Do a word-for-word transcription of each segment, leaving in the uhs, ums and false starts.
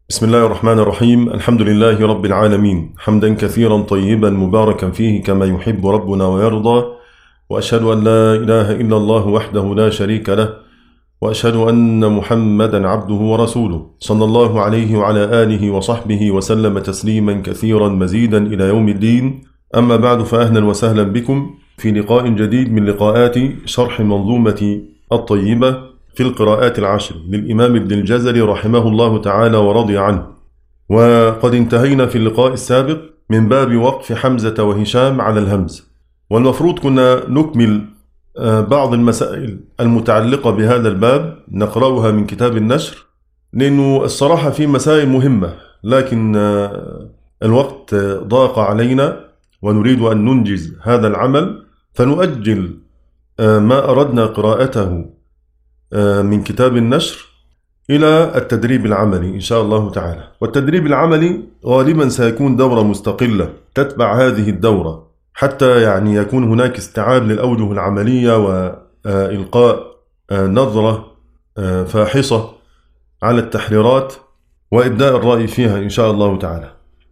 بسم الله الرحمن الرحيم. الحمد لله رب العالمين، حمدا كثيرا طيبا مباركا فيه كما يحب ربنا ويرضى، وأشهد أن لا إله إلا الله وحده لا شريك له، وأشهد أن محمدا عبده ورسوله صلى الله عليه وعلى آله وصحبه وسلم تسليما كثيرا مزيدا إلى يوم الدين. أما بعد، فأهلا وسهلا بكم في لقاء جديد من لقاءات شرح منظومة الطيبة في القراءات العشر للإمام ابن الجزري رحمه الله تعالى ورضي عنه. وقد انتهينا في اللقاء السابق من باب وقف حمزة وهشام على الهمز، والمفروض كنا نكمل بعض المسائل المتعلقة بهذا الباب نقرأها من كتاب النشر، لأنه الصراحة في مسائل مهمة، لكن الوقت ضاق علينا ونريد أن ننجز هذا العمل، فنؤجل ما أردنا قراءته من كتاب النشر إلى التدريب العملي إن شاء الله تعالى. والتدريب العملي غالبا سيكون دورة مستقلة تتبع هذه الدورة، حتى يعني يكون هناك استيعاب للأوجه العملية وإلقاء نظرة فاحصة على التحريرات وإبداء الرأي فيها إن شاء الله تعالى.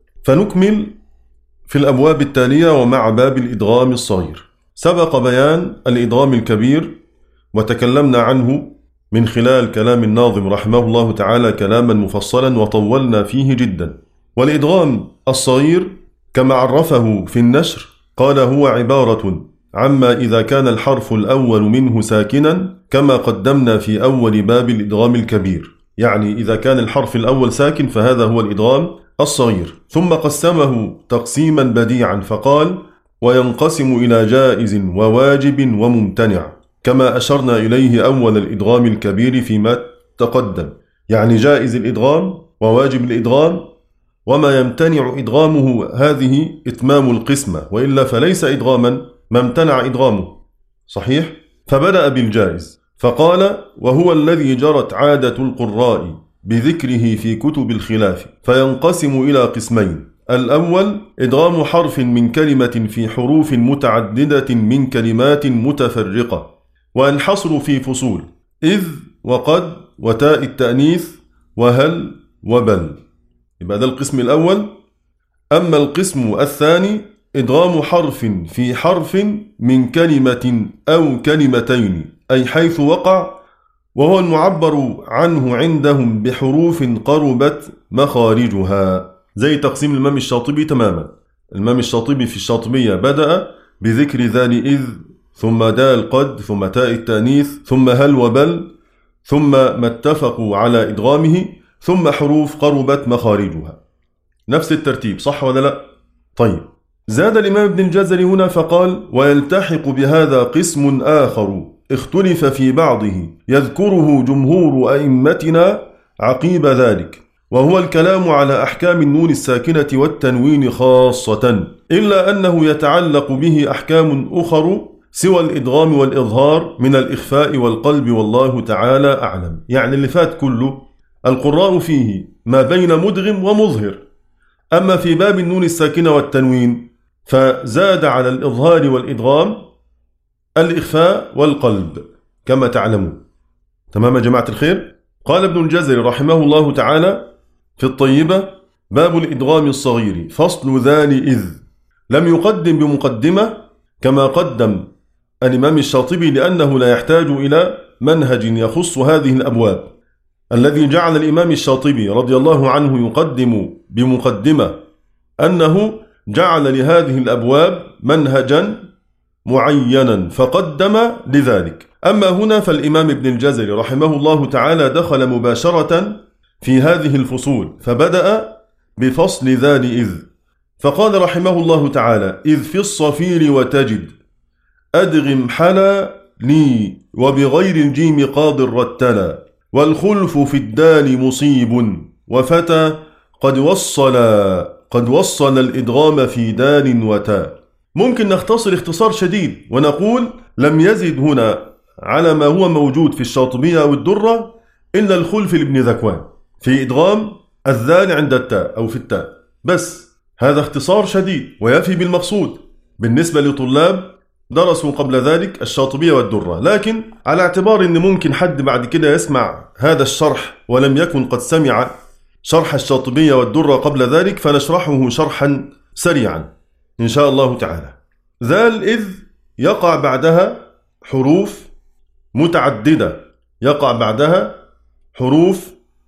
فنكمل في الأبواب التالية، ومع باب الإدغام الصغير. سبق بيان الإدغام الكبير وتكلمنا عنه من خلال كلام الناظم رحمه الله تعالى كلاما مفصلا وطولنا فيه جدا. والإدغام الصغير كما عرفه في النشر قال: هو عبارة عما إذا كان الحرف الأول منه ساكنا كما قدمنا في أول باب الإدغام الكبير، يعني إذا كان الحرف الأول ساكن فهذا هو الإدغام الصغير. ثم قسمه تقسيما بديعا فقال: وينقسم إلى جائز وواجب وممتنع، كما أشرنا إليه أول الإدغام الكبير فيما تقدم، يعني جائز الإدغام وواجب الإدغام، وما يمتنع إدغامه هذه إتمام القسمة، وإلا فليس إدغاما ما امتنع إدغامه، صحيح؟ فبدأ بالجائز فقال: وهو الذي جرت عادة القراء بذكره في كتب الخلاف، فينقسم إلى قسمين: الأول إدغام حرف من كلمة في حروف متعددة من كلمات متفرقة، وينحصر في فصول إذ وقد وتاء التأنيث وهل وبل، يبقى ده القسم الأول. أما القسم الثاني إدغام حرف في حرف من كلمة أو كلمتين، أي حيث وقع، وهو المعبر عنه عندهم بحروف قربت مخارجها، زي تقسيم الإمام الشاطبي تماما. الإمام الشاطبي في الشاطبية بدأ بذكر ذال إذ، ثم دال قد، ثم تاء التأنيث، ثم هل وبل، ثم ما اتفقوا على إدغامه، ثم حروف قربت مخارجها. نفس الترتيب، صح ولا لا؟ طيب، زاد الإمام ابن الجزري هنا فقال: ويلتحق بهذا قسم آخر اختلف في بعضه يذكره جمهور أئمتنا عقيب ذلك، وهو الكلام على أحكام النون الساكنة والتنوين خاصة، إلا أنه يتعلق به أحكام أخر سوى الإدغام والإظهار من الإخفاء والقلب، والله تعالى أعلم. يعني اللي فات كله القراء فيه ما بين مدغم ومظهر، أما في باب النون الساكنة والتنوين فزاد على الإظهار والإدغام الإخفاء والقلب كما تعلمون. تمام يا جماعة الخير؟ قال ابن الجزري رحمه الله تعالى في الطيبة: باب الإدغام الصغير، فصل ذال إذ. لم يقدم بمقدمة كما قدم الإمام الشاطبي، لأنه لا يحتاج إلى منهج يخص هذه الأبواب. الذي جعل الإمام الشاطبي رضي الله عنه يقدم بمقدمة أنه جعل لهذه الأبواب منهجا معينا فقدم لذلك. أما هنا فالإمام ابن الجزري رحمه الله تعالى دخل مباشرة في هذه الفصول، فبدأ بفصل ذال إذ، فقال رحمه الله تعالى: إذ في الصفير وتجد أدغم حلا لي وبغير الجيم قاض الرتلا، والخلف في الدال مصيب وفتى قد وصل قد وصل الإدغام في دال وتاء. ممكن نختصر اختصار شديد ونقول: لم يزد هنا على ما هو موجود في الشاطبية أو الدرة إلا الخلف لابن ذكوان في إدغام الذال عند التاء أو في التاء بس. هذا اختصار شديد ويفي بالمقصود بالنسبة لطلاب درسوا قبل ذلك الشاطبية والدرة. لكن على اعتبار أن ممكن حد بعد كده يسمع هذا الشرح ولم يكن قد سمع شرح الشاطبية والدرة قبل ذلك، فنشرحه شرحا سريعا إن شاء الله تعالى. ذال إذ يقع بعدها حروف متعددة، يقع بعدها حروف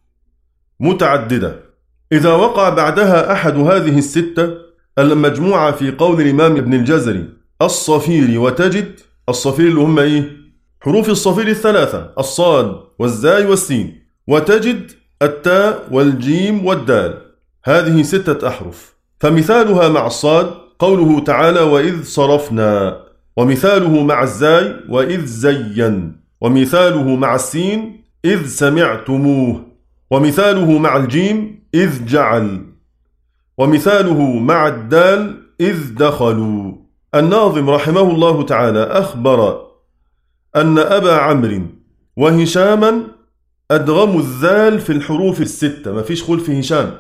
متعددة. إذا وقع بعدها أحد هذه الستة المجموعة في قول الإمام ابن الجزري الصفير وتجد، الصفير اللي هم إيه؟ حروف الصفير الثلاثة، الصاد والزاي والسين، وتجد التاء والجيم والدال، هذه ستة أحرف. فمثالها مع الصاد قوله تعالى وإذ صرفنا، ومثاله مع الزاي وإذ زين، ومثاله مع السين إذ سمعتموه، ومثاله مع الجيم إذ جعل، ومثاله مع الدال إذ دخلوا. الناظم رحمه الله تعالى أخبر أن أبا عمرو وهشاما أدغموا الذال في الحروف الستة، ما فيش خلف هشام،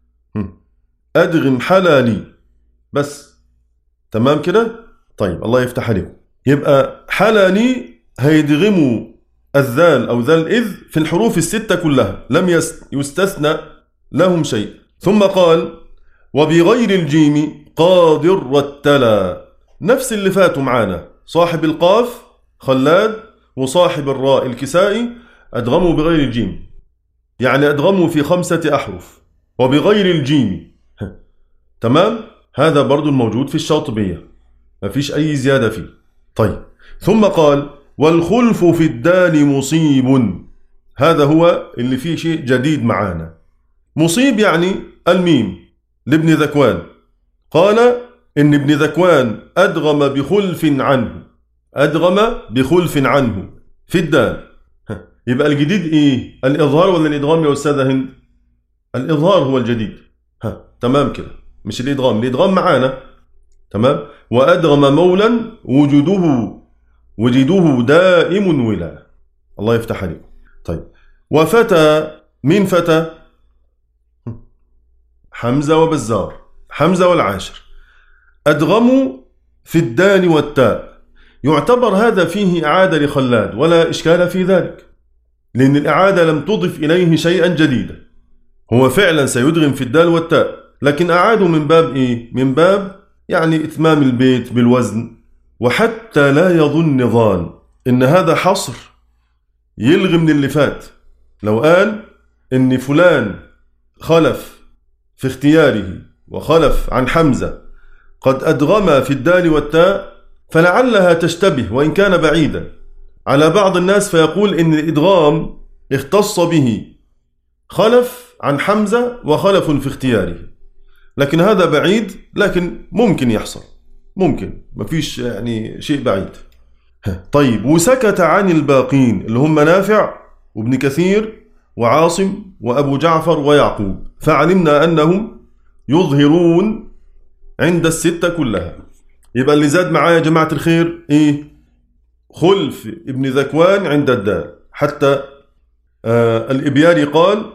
أدغم حلالي بس. تمام كده؟ طيب الله يفتح عليكم. يبقى حلالي هيدغموا الذال أو ذال إذ في الحروف الستة كلها، لم يستثنى لهم شيء. ثم قال وبغير الجيم قادر رتلا، نفس اللي فاتوا معانا، صاحب القاف خلاد وصاحب الراء الكسائي أدغموا بغير الجيم، يعني أدغموا في خمسة أحرف وبغير الجيم. تمام؟ هذا برضو الموجود في الشاطبية، ما فيش أي زيادة فيه. طيب ثم قال والخلف في الدال مصيب، هذا هو اللي فيه شيء جديد معانا. مصيب يعني الميم لابن ذكوان، قال إن ابن ذكوان أدغم بخلف عنه، أدغم بخلف عنه في الدال. يبقى الجديد إيه؟ الإظهار ولا الإدغام يا أستاذة هند؟ الإظهار هو الجديد. ها تمام كده، مش الإدغام، الإدغام معانا. تمام. وأدغم مولا وجوده وجده دائم ولا، الله يفتح عليكم. طيب وفتى، من فتى؟ حمزة وبزار، حمزة والعاشر أدغموا في الدال والتاء. يعتبر هذا فيه إعادة لخلاد ولا إشكال في ذلك، لأن الإعادة لم تضف إليه شيئا جديدا، هو فعلا سيدغم في الدال والتاء، لكن أعادوا من باب إيه؟ من باب يعني إتمام البيت بالوزن، وحتى لا يظن ظان إن هذا حصر يلغي من اللي فات. لو قال إن فلان خلف في اختياره وخلف عن حمزة قد أدغم في الدال والتاء، فلعلها تشتبه وإن كان بعيدا على بعض الناس، فيقول إن الإدغام اختص به خلف عن حمزة وخلف في اختياره، لكن هذا بعيد، لكن ممكن يحصل، ممكن، ما فيش يعني شيء بعيد. طيب وسكت عن الباقين اللي هم نافع وابن كثير وعاصم وأبو جعفر ويعقوب، فعلمنا أنهم يظهرون عند الستة كلها. يبقى اللي زاد معايا يا جماعة الخير إيه؟ خلف ابن ذكوان عند الدال، حتى آه الإبياري قال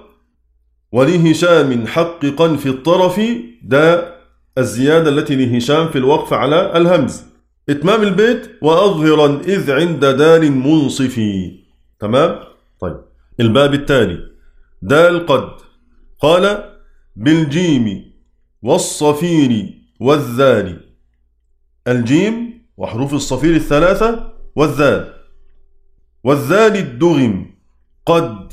ولهشام حققا في الطرف، ده الزيادة التي لهشام في الوقف على الهمز، إتمام البيت وأظهرا إذ عند دال منصفي. تمام؟ طيب الباب التالي دال قد، قال بالجيم والصفير والذال، الجيم وحروف الصفير الثلاثة والذال، والذال الدغم قد،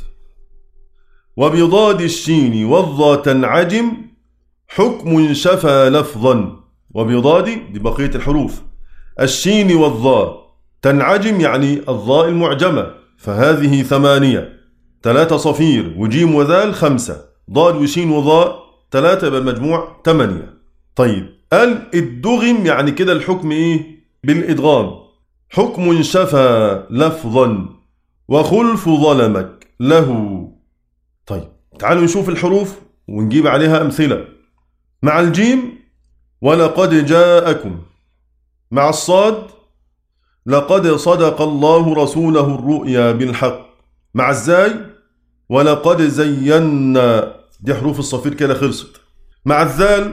وبضاد الشين والضا تنعجم حكم شفى لفظا، وبضاد دي بقية الحروف، الشين والضاء تنعجم يعني الضاء المعجمة، فهذه ثمانية، ثلاثة صفير وجيم وذال خمسة، ضاد وشين وضاء ثلاثة، بالمجموع ثمانية. طيب قال الدغم يعني كده الحكم ايه؟ بالإدغام، حكم شفى لفظا وخلف ظلمك له. طيب تعالوا نشوف الحروف ونجيب عليها أمثلة. مع الجيم ولقد جاءكم، مع الصاد لقد صدق الله رسوله الرؤيا بالحق، مع الزاي ولقد زينا، دي حروف الصفير كده خلصت. مع الذال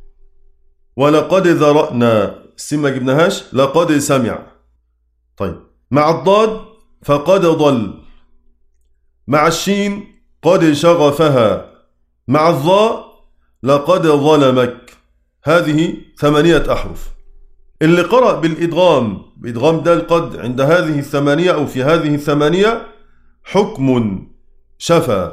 ولقد ذرأنا، السين ما جبناهاش، لقد سمع. طيب مع الضاد فقد ضل، مع الشين قد شغفها، مع الظاء لقد ظلمك. هذه ثمانية أحرف. اللي قرأ بالإدغام بإدغام دال قد عند هذه الثمانية أو في هذه الثمانية حكم شفى.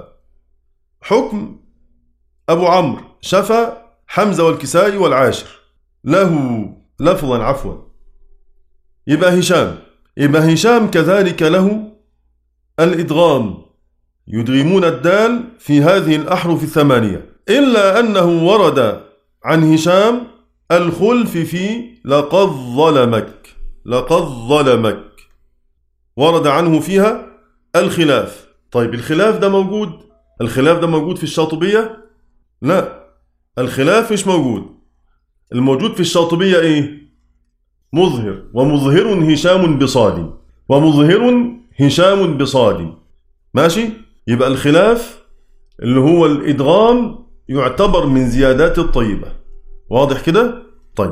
حكم أبو عمرو شفى حمزة والكسائي والعاشر له لفظا عفوا. يبقى هشام يبقى هشام كذلك له الإدغام، يدغمون الدال في هذه الأحرف الثمانية، إلا أنه ورد عن هشام الخلف في لقد ظلمك. لقد ظلمك ورد عنه فيها الخلاف. طيب الخلاف ده موجود الخلاف ده موجود في الشاطبية؟ لا، الخلاف مش موجود. الموجود في الشاطبية ايه؟ مظهر، ومظهر هشام بصاد، ومظهر هشام بصاد. ماشي؟ يبقى الخلاف اللي هو الإدغام يعتبر من زيادات الطيبة. واضح كده؟ طيب.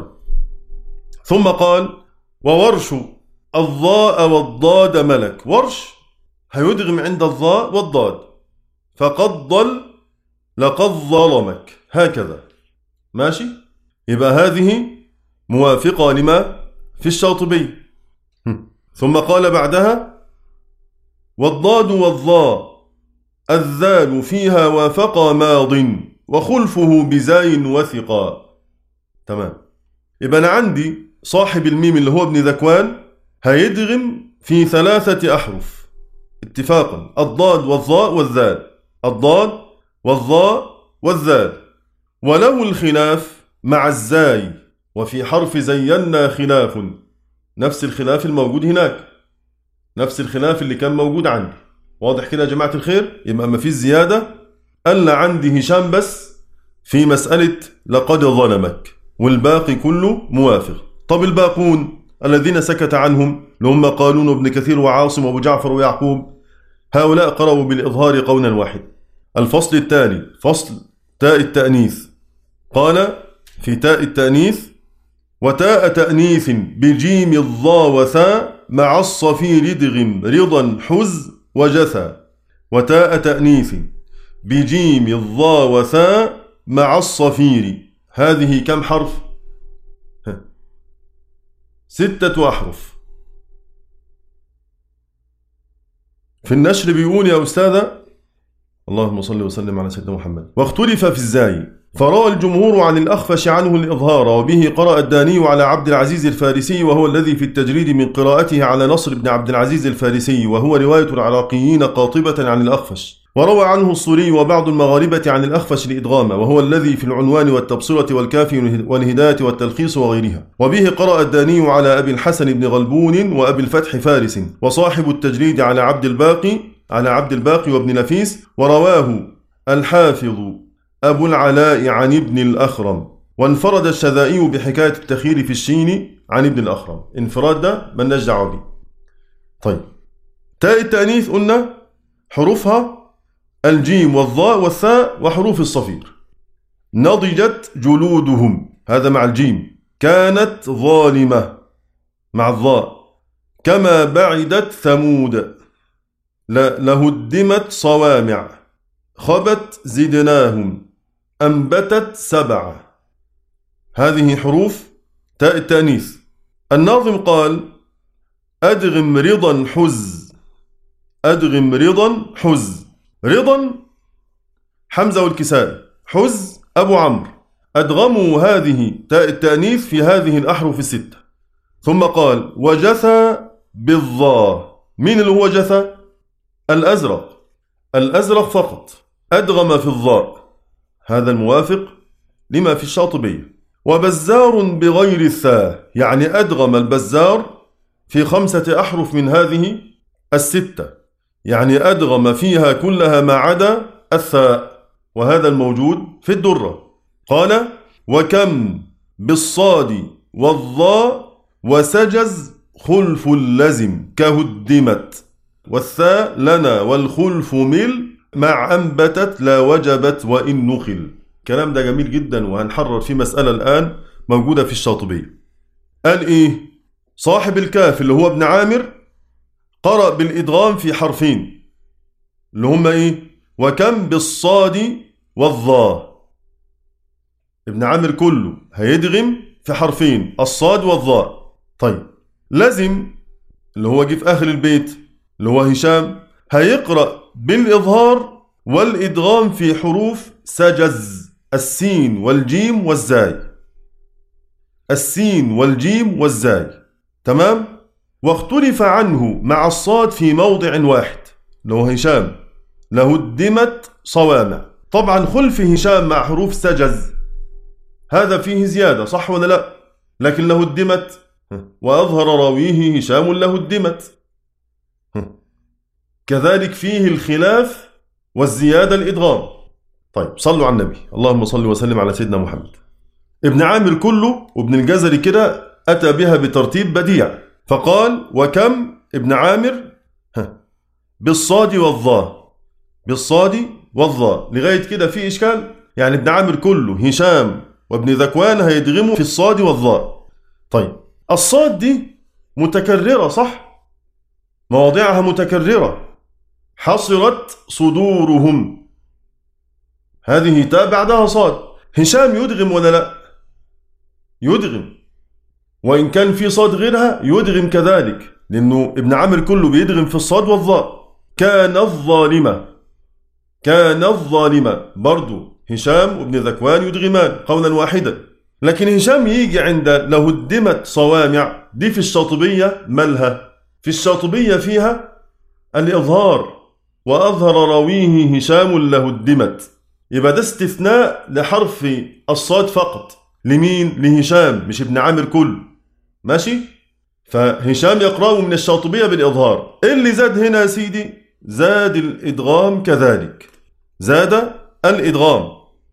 ثم قال وورش الضاء والضاد ملك. ورش هيدغم عند الضاء والضاد، فقد ضل لقد ظلمك، هكذا. ماشي؟ يبقى هذه موافقة لما في الشاطبي. ثم قال بعدها والضاد والضاء الذال فيها وافق ماض وخلفه بزاي وثقا. تمام. يبقى أنا عندي صاحب الميم اللي هو ابن ذكوان هيدغم في ثلاثة أحرف اتفاقا، الضاد والضاء والذال. الضاد والضاء والذال. ولو الخلاف مع الزاي، وفي حرف زينا خلاف، نفس الخلاف الموجود هناك، نفس الخلاف اللي كان موجود عندي. واضح كده يا جماعة الخير؟ يبقى ما فيش زيادة، ألا عندي هشام بس في مسألة لقد ظلمك، والباقي كله موافق. طب الباقون الذين سكت عنهم اللي هم قالون وابن كثير وعاصم وابو جعفر ويعقوب، هؤلاء قرأوا بالإظهار قولا واحد. الفصل التالي فصل تاء التأنيث. قال في تاء التأنيث وتاء تأنيث بجيم الضا وثاء مع الصفير ادغم رضا حز وجثى. وتاء تأنيث بجيم الضا وثاء مع الصفير، هذه كم حرف؟ ستة أحرف. في النشر بيقول يا أستاذة اللهم صل وسلم على سيدنا محمد واختلف في الزاي، فروى الجمهور عن الأخفش عنه الإظهار، وبه قرأ الداني على عبد العزيز الفارسي، وهو الذي في التجريد من قراءته على نصر بن عبد العزيز الفارسي، وهو رواية العراقيين قاطبة عن الأخفش. وروى عنه الصوري وبعض المغاربة عن الأخفش الإدغام، وهو الذي في العنوان والتبصرة والكافي والهداية والتلخيص وغيرها. وبه قرأ الداني على أبي الحسن بن غلبون وأبي الفتح فارس، وصاحب التجريد على عبد الباقي على عبد الباقي وابن نفيس. ورواه الحافظ أبو العلاء عن ابن الأخرم. وانفرد الشذائي بحكاية التخيير في الشين عن ابن الأخرم. انفراد ده من نجع به. طيب تاء التأنيث قلنا حروفها الجيم والضاء والثاء وحروف الصفير. نضجت جلودهم، هذا مع الجيم. كانت ظالمة مع الضاء. كما بعدت ثمود. لهدمت صوامع. خبت زدناهم. أنبتت سبع. هذه حروف تاء التأنيث. الناظم قال أدغم رضا حز. أدغم رضا حز. رضا حمزة والكسائي، حز أبو عمرو. أدغموا هذه تاء التأنيث في هذه الأحرف الستة. ثم قال وجثى بالضاء. مين اللي هو جثى؟ الأزرق. الأزرق فقط أدغم في الضاء، هذا الموافق لما في الشاطبية. وبزار بغير الثاء، يعني أدغم البزار في خمسة أحرف من هذه الستة، يعني أدغم فيها كلها ما عدا الثاء، وهذا الموجود في الدرة. قال وكم بالصاد والضاء وسجز خلف اللزم كهدمت، والثاء لنا والخلف مل مع أنبتت لا وجبت وإن نخل. كلام ده جميل جدا، وهنحرر في مسألة الآن موجودة في الشاطبية. قال إيه؟ صاحب الكاف اللي هو ابن عامر قرأ بالإدغام في حرفين اللي هما إيه؟ وكم بالصاد والظا. ابن عامر كله هيدغم في حرفين، الصاد والظاء. طيب لازم اللي هو جه في آخر البيت اللي هو هشام هيقرأ بالإظهار والإدغام في حروف سجز، السين والجيم والزاي، السين والجيم والزاي. تمام؟ واختلف عنه مع الصاد في موضع واحد اللي هو هشام لهدمت صوامع. طبعا خلف هشام مع حروف سجز هذا فيه زيادة، صح ولا لا؟ لكن لهدمت وأظهر راويه هشام لهدمت، كذلك فيه الخلاف والزيادة الإدغام. طيب صلوا على النبي، اللهم صل وسلم على سيدنا محمد. ابن عامر كله وابن الجزري كده أتى بها بترتيب بديع، فقال وكم ابن عامر بالصاد والظاء، بالصاد والظاء لغاية كده في إشكال؟ يعني ابن عامر كله هشام وابن ذكوان هيدغموا في الصاد والظاء. طيب الصاد دي متكررة صح؟ مواضعها متكررة، حصرت صدورهم، هذه تاء بعدها صاد. هشام يدغم ولا لا؟ يدغم، وإن كان في صاد غيرها يدغم كذلك، لأنه ابن عامر كله بيدغم في الصاد والظاء. كان الظالمة، كان الظالمة برضو هشام وابن ذكوان يدغمان قولا واحدا. لكن هشام يجي عند لهدمت صوامع دي في الشاطبية مالها؟ في الشاطبية فيها الإظهار وأظهر راويه هشام لهدمت، يبقى ده استثناء لحرف الصاد فقط. لمين؟ لهشام، مش ابن عامر كله. ماشي؟ فهشام يقرأه من الشاطبية بالإظهار. إيه اللي زاد هنا يا سيدي؟ زاد الإدغام كذلك، زاد الإدغام.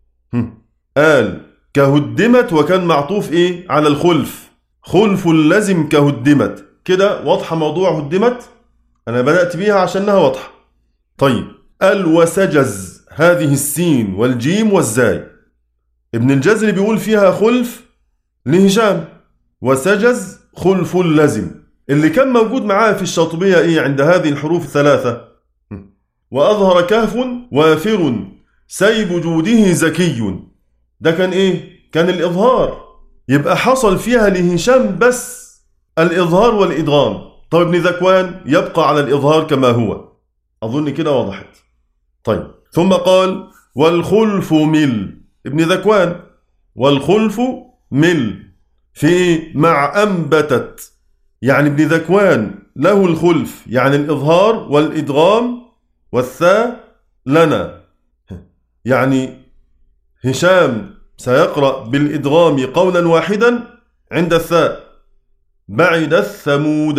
قال كهدمت وكان معطوف إيه؟ على الخلف، خلف لازم كهدمت. كده واضحة موضوع هدمت؟ أنا بدأت بيها عشانها واضحة. طيب قال وسجز، هذه السين والجيم والزاي. ابن الجزري بيقول فيها خلف لهشام، وسجز خلف لازم. اللي كان موجود معاه في الشاطبية إيه عند هذه الحروف الثلاثة؟ وأظهر كهف وافر سيب جوده زكي، ده كان إيه؟ كان الإظهار، يبقى حصل فيها لهشام بس الإظهار والإدغام. طيب ابن ذكوان يبقى على الإظهار كما هو، أظن كده وضحت. طيب ثم قال والخلف مل، ابن ذكوان والخلف مل في مع أنبتت، يعني ابن ذكوان له الخلف يعني الإظهار والإدغام والثاء لنا، يعني هشام سيقرأ بالإدغام قولا واحدا عند الثاء بعد الثمود،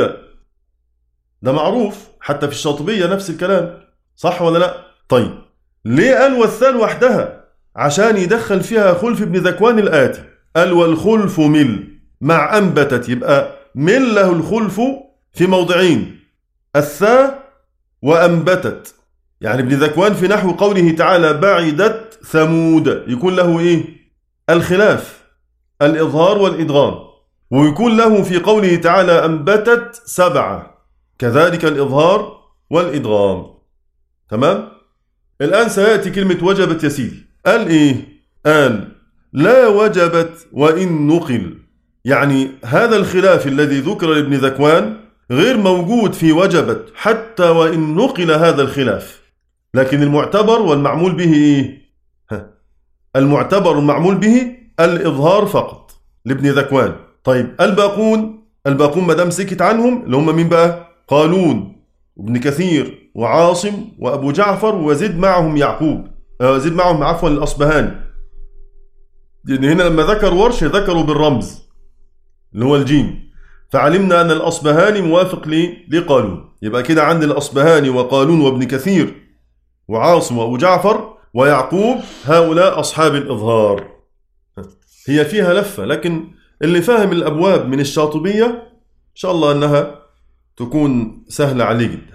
ده معروف حتى في الشاطبية نفس الكلام، صح ولا لا؟ طيب ليه قال والثاء وحدها؟ عشان يدخل فيها خلف ابن ذكوان الآتي، قال والخلف مل مع أنبتت، يبقى مل له الخلف في موضعين، الثاء وأنبتت. يعني ابن ذكوان في نحو قوله تعالى بعدت ثمود يكون له إيه؟ الخلاف، الإظهار والإدغام. ويكون له في قوله تعالى أنبتت سبعة كذلك الإظهار والإدغام. تمام؟ الآن سيأتي كلمة وجبت يا سيدي. قال إيه؟ قال لا وجبت وإن نقل، يعني هذا الخلاف الذي ذكر لابن ذكوان غير موجود في وجبت حتى وإن نقل هذا الخلاف. لكن المعتبر والمعمول به إيه؟ المعتبر والمعمول به الإظهار فقط لابن ذكوان. طيب الباقون، الباقون ما دام سكت عنهم اللي هم مين بقى؟ قالون وابن كثير وعاصم وأبو جعفر وزد معهم يعقوب، آه زد معهم عفوا الأصبهاني، لأن هنا لما ذكر ورش ذكروا بالرمز اللي هو الجيم، فعلمنا أن الأصبهاني موافق لقالون. يبقى كده عند الأصبهاني وقالون وابن كثير وعاصم وأبو جعفر ويعقوب هؤلاء أصحاب الإظهار. هي فيها لفة، لكن اللي فاهم الأبواب من الشاطبية إن شاء الله أنها تكون سهلة عليه جدا.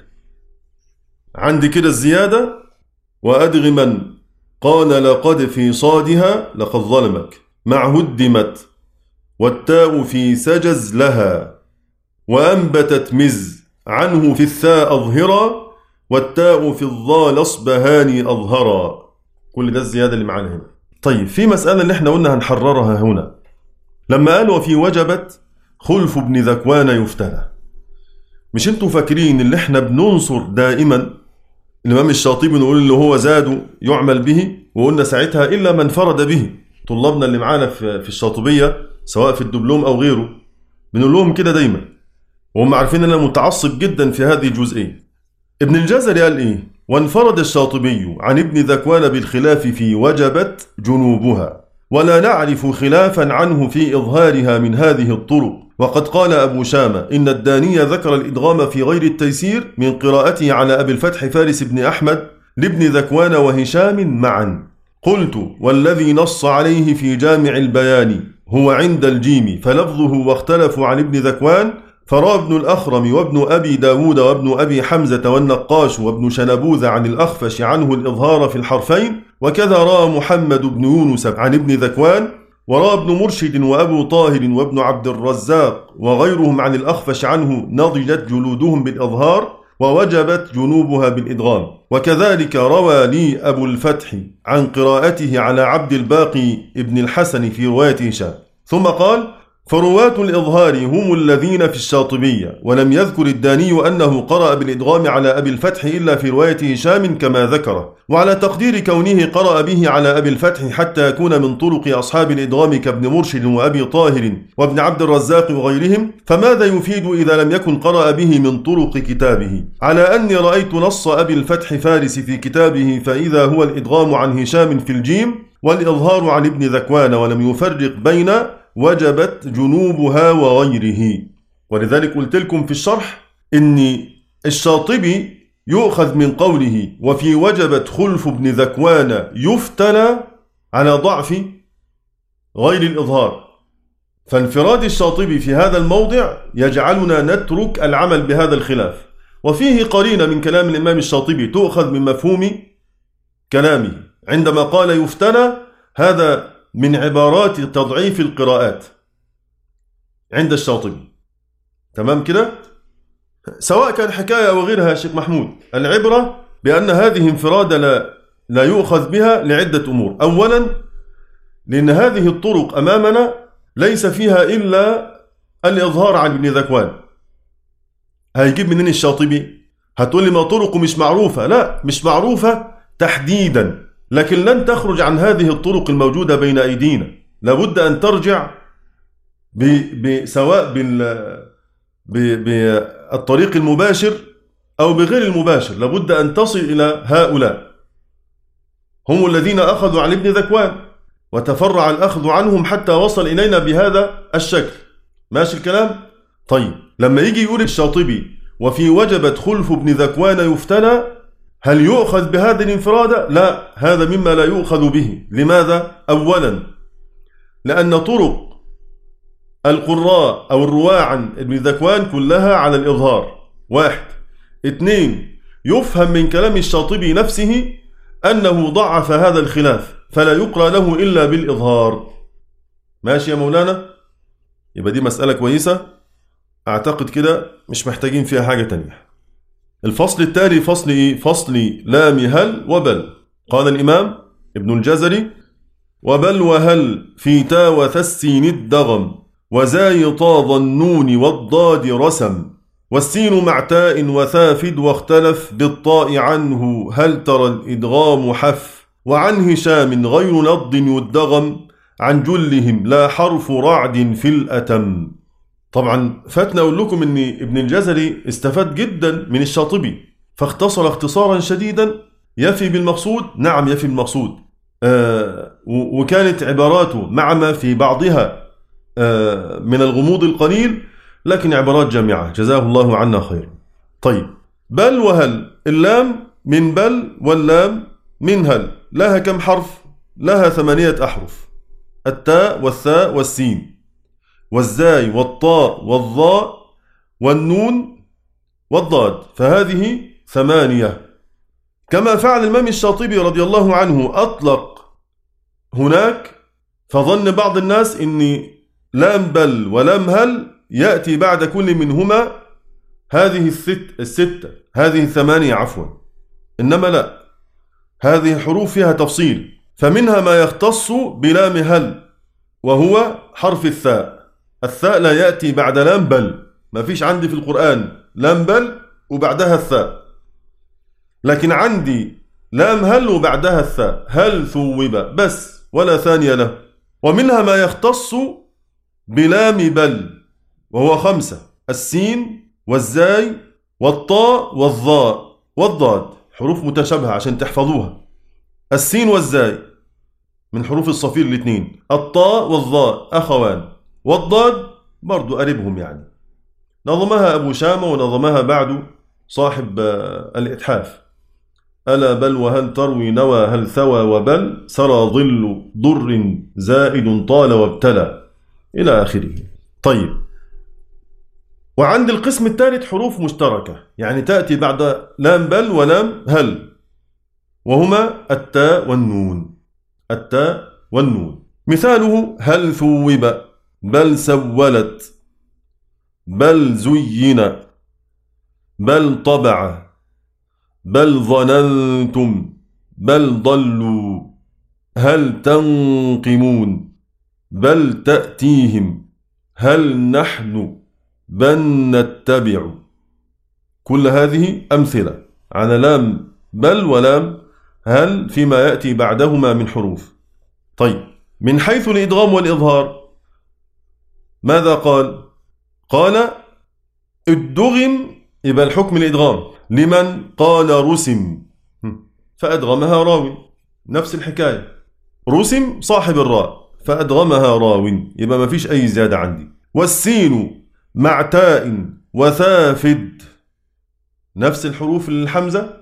عندي كده الزيادة وأدغما قال لقد في صادها لقد ظلمك مع هدمت والتاء في سجز لها وأنبتت مز عنه في الثاء أظهرا والتاء في الظال أصبهاني أظهرا. كل ده الزيادة اللي معانا هنا. طيب في مسألة اللي احنا قلنا هنحررها هنا، لما قالوا وفي وجبت خلف ابن ذكوان يفتنى. مش انتوا فاكرين اللي احنا بننصر دائما الإمام الشاطبي نقول اللي هو زاد يعمل به، وقلنا ساعتها إلا من فرد به. طلابنا اللي معانا في الشاطبية سواء في الدبلوم أو غيره بنقول لهم كده دايما، وهم عارفين أن أنا متعصب جدا في هذه الجزئية. ابن الجزري قال إيه؟ وانفرد الشاطبي عن ابن ذكوان بالخلاف في وجبت جنوبها، ولا نعرف خلافا عنه في إظهارها من هذه الطرق. وقد قال أبو شامة إن الداني ذكر الإدغام في غير التيسير من قراءته على أبي الفتح فارس بن أحمد لابن ذكوان وهشام معا. قلت والذي نص عليه في جامع البيان هو عند الجيم فلفظه واختلفوا عن ابن ذكوان، فرى ابن الأخرم وابن أبي داود وابن أبي حمزة والنقاش وابن شنبوذ عن الأخفش عنه الإظهار في الحرفين، وكذا رأى محمد بن يونس عن ابن ذكوان، ورأى ابن مرشد وأبو طاهر وابن عبد الرزاق وغيرهم عن الأخفش عنه نضجت جلودهم بالإظهار ووجبت جنوبها بالإدغام. وكذلك روى لي أبو الفتح عن قراءته على عبد الباقي ابن الحسن في رواية هشام. ثم قال فرواة الإظهار هم الذين في الشاطبية، ولم يذكر الداني أنه قرأ بالإدغام على أبي الفتح إلا في رواية هشام كما ذكره، وعلى تقدير كونه قرأ به على أبي الفتح حتى يكون من طرق أصحاب الإدغام كابن مرشد وأبي طاهر وابن عبد الرزاق وغيرهم، فماذا يفيد إذا لم يكن قرأ به من طرق كتابه؟ على أني رأيت نص أبي الفتح فارس في كتابه فإذا هو الإدغام عن هشام في الجيم والإظهار عن ابن ذكوان، ولم يفرق بين وجبت جنوبها وغيره. ولذلك قلت لكم في الشرح إن الشاطبي يؤخذ من قوله وفي وجبت خلف ابن ذكوان يفتنى على ضعف غير الإظهار، فانفراد الشاطبي في هذا الموضع يجعلنا نترك العمل بهذا الخلاف. وفيه قرينة من كلام الإمام الشاطبي تؤخذ من مفهوم كلامه عندما قال يفتنى، هذا من عبارات تضعيف القراءات عند الشاطبي. تمام كده؟ سواء كان حكاية أو غيرها يا شيخ محمود، العبرة بأن هذه انفرادة لا, لا يؤخذ بها لعدة أمور. أولا لأن هذه الطرق أمامنا ليس فيها إلا الإظهار عن ابن ذكوان. هيجيب منين الشاطبي؟ هتقول لي ما طرقه مش معروفة. لا، مش معروفة تحديدا، لكن لن تخرج عن هذه الطرق الموجودة بين أيدينا. لابد أن ترجع سواء بالطريق المباشر أو بغير المباشر، لابد أن تصل إلى هؤلاء هم الذين أخذوا عن ابن ذكوان وتفرع الأخذ عنهم حتى وصل إلينا بهذا الشكل. ماشي الكلام؟ طيب لما يجي يقول الشاطبي وفي وجبت خلف ابن ذكوان يفتنى، هل يؤخذ بهذه الانفرادة؟ لا، هذا مما لا يؤخذ به. لماذا؟ أولا لأن طرق القراء أو الرواة عن ابن ذكوان كلها على الإظهار. واحد. اثنين، يفهم من كلام الشاطبي نفسه أنه ضعف هذا الخلاف فلا يقرأ له إلا بالإظهار. ماشي يا مولانا؟ يبقى دي مسألة كويسة، أعتقد كده مش محتاجين فيها حاجة تانية. الفصل التالي فصل إيه؟ فصل لام هل وبل. قال الإمام ابن الجزري وبل وهل في تا وثسين الدغم وزاي طاض النون والضاد رسم والسين مع تاء وثافد واختلف بالطاء عنه هل ترى الإدغام حف وعن هشام غير نض يدغم عن جلهم لا حرف رعد في الأتم. طبعا فاتنا أقول لكم أن ابن الجزري استفاد جدا من الشاطبي فاختصر اختصارا شديدا يفي بالمقصود. نعم يفي بالمقصود. آه وكانت عباراته مع ما في بعضها آه من الغموض القليل، لكن عبارات جامعة جزاه الله عنا خير. طيب بل وهل، اللام من بل واللام من هل، لها كم حرف؟ لها ثمانية أحرف، التاء والثاء والسين والزاي والطاء والظاء والنون والضاد، فهذه ثمانية. كما فعل الإمام الشاطبي رضي الله عنه، أطلق هناك فظن بعض الناس أن لام بل ولام هل يأتي بعد كل منهما هذه الست الستة هذه الثمانية عفوا، إنما لا، هذه الحروف فيها تفصيل، فمنها ما يختص بلام هل وهو حرف الثاء. الثاء لا يأتي بعد لام بل، ما فيش عندي في القرآن لام بل وبعدها الثاء، لكن عندي لام هل وبعدها الثاء، هل ثوب بس ولا ثانية له. ومنها ما يختص بلام بل وهو خمسة: السين والزاي والطاء والظاء والضاد، حروف متشابهة عشان تحفظوها. السين والزاي من حروف الصفير الاثنين، الطاء والظاء أخوان، والضاد برضو قريبهم يعني. نظمها أبو شامة ونظمها بعد صاحب الإتحاف: ألا بل وهل تروي نوى هل ثوى وبل سرى ظل ضر زائد طال وابتلى إلى آخره. طيب، وعند القسم الثالث حروف مشتركة، يعني تأتي بعد لام بل ولام هل، وهما التاء والنون. التاء والنون مثاله: هل ثوب، بل سولت، بل زين، بل طبع، بل ظننتم، بل ضلوا، هل تنقمون، بل تأتيهم، هل نحن، بل نتبع. كل هذه أمثلة على لام بل ولام هل فيما يأتي بعدهما من حروف. طيب، من حيث الإدغام والإظهار ماذا قال؟ قال ادغم، يبقى الحكم الإدغام لمن قال رسم فأدغمها راو، نفس الحكاية، رسم صاحب الراء فأدغمها راو، يبقى ما فيش أي زيادة عندي. والسين مع تاء وثافد، نفس الحروف الحمزة،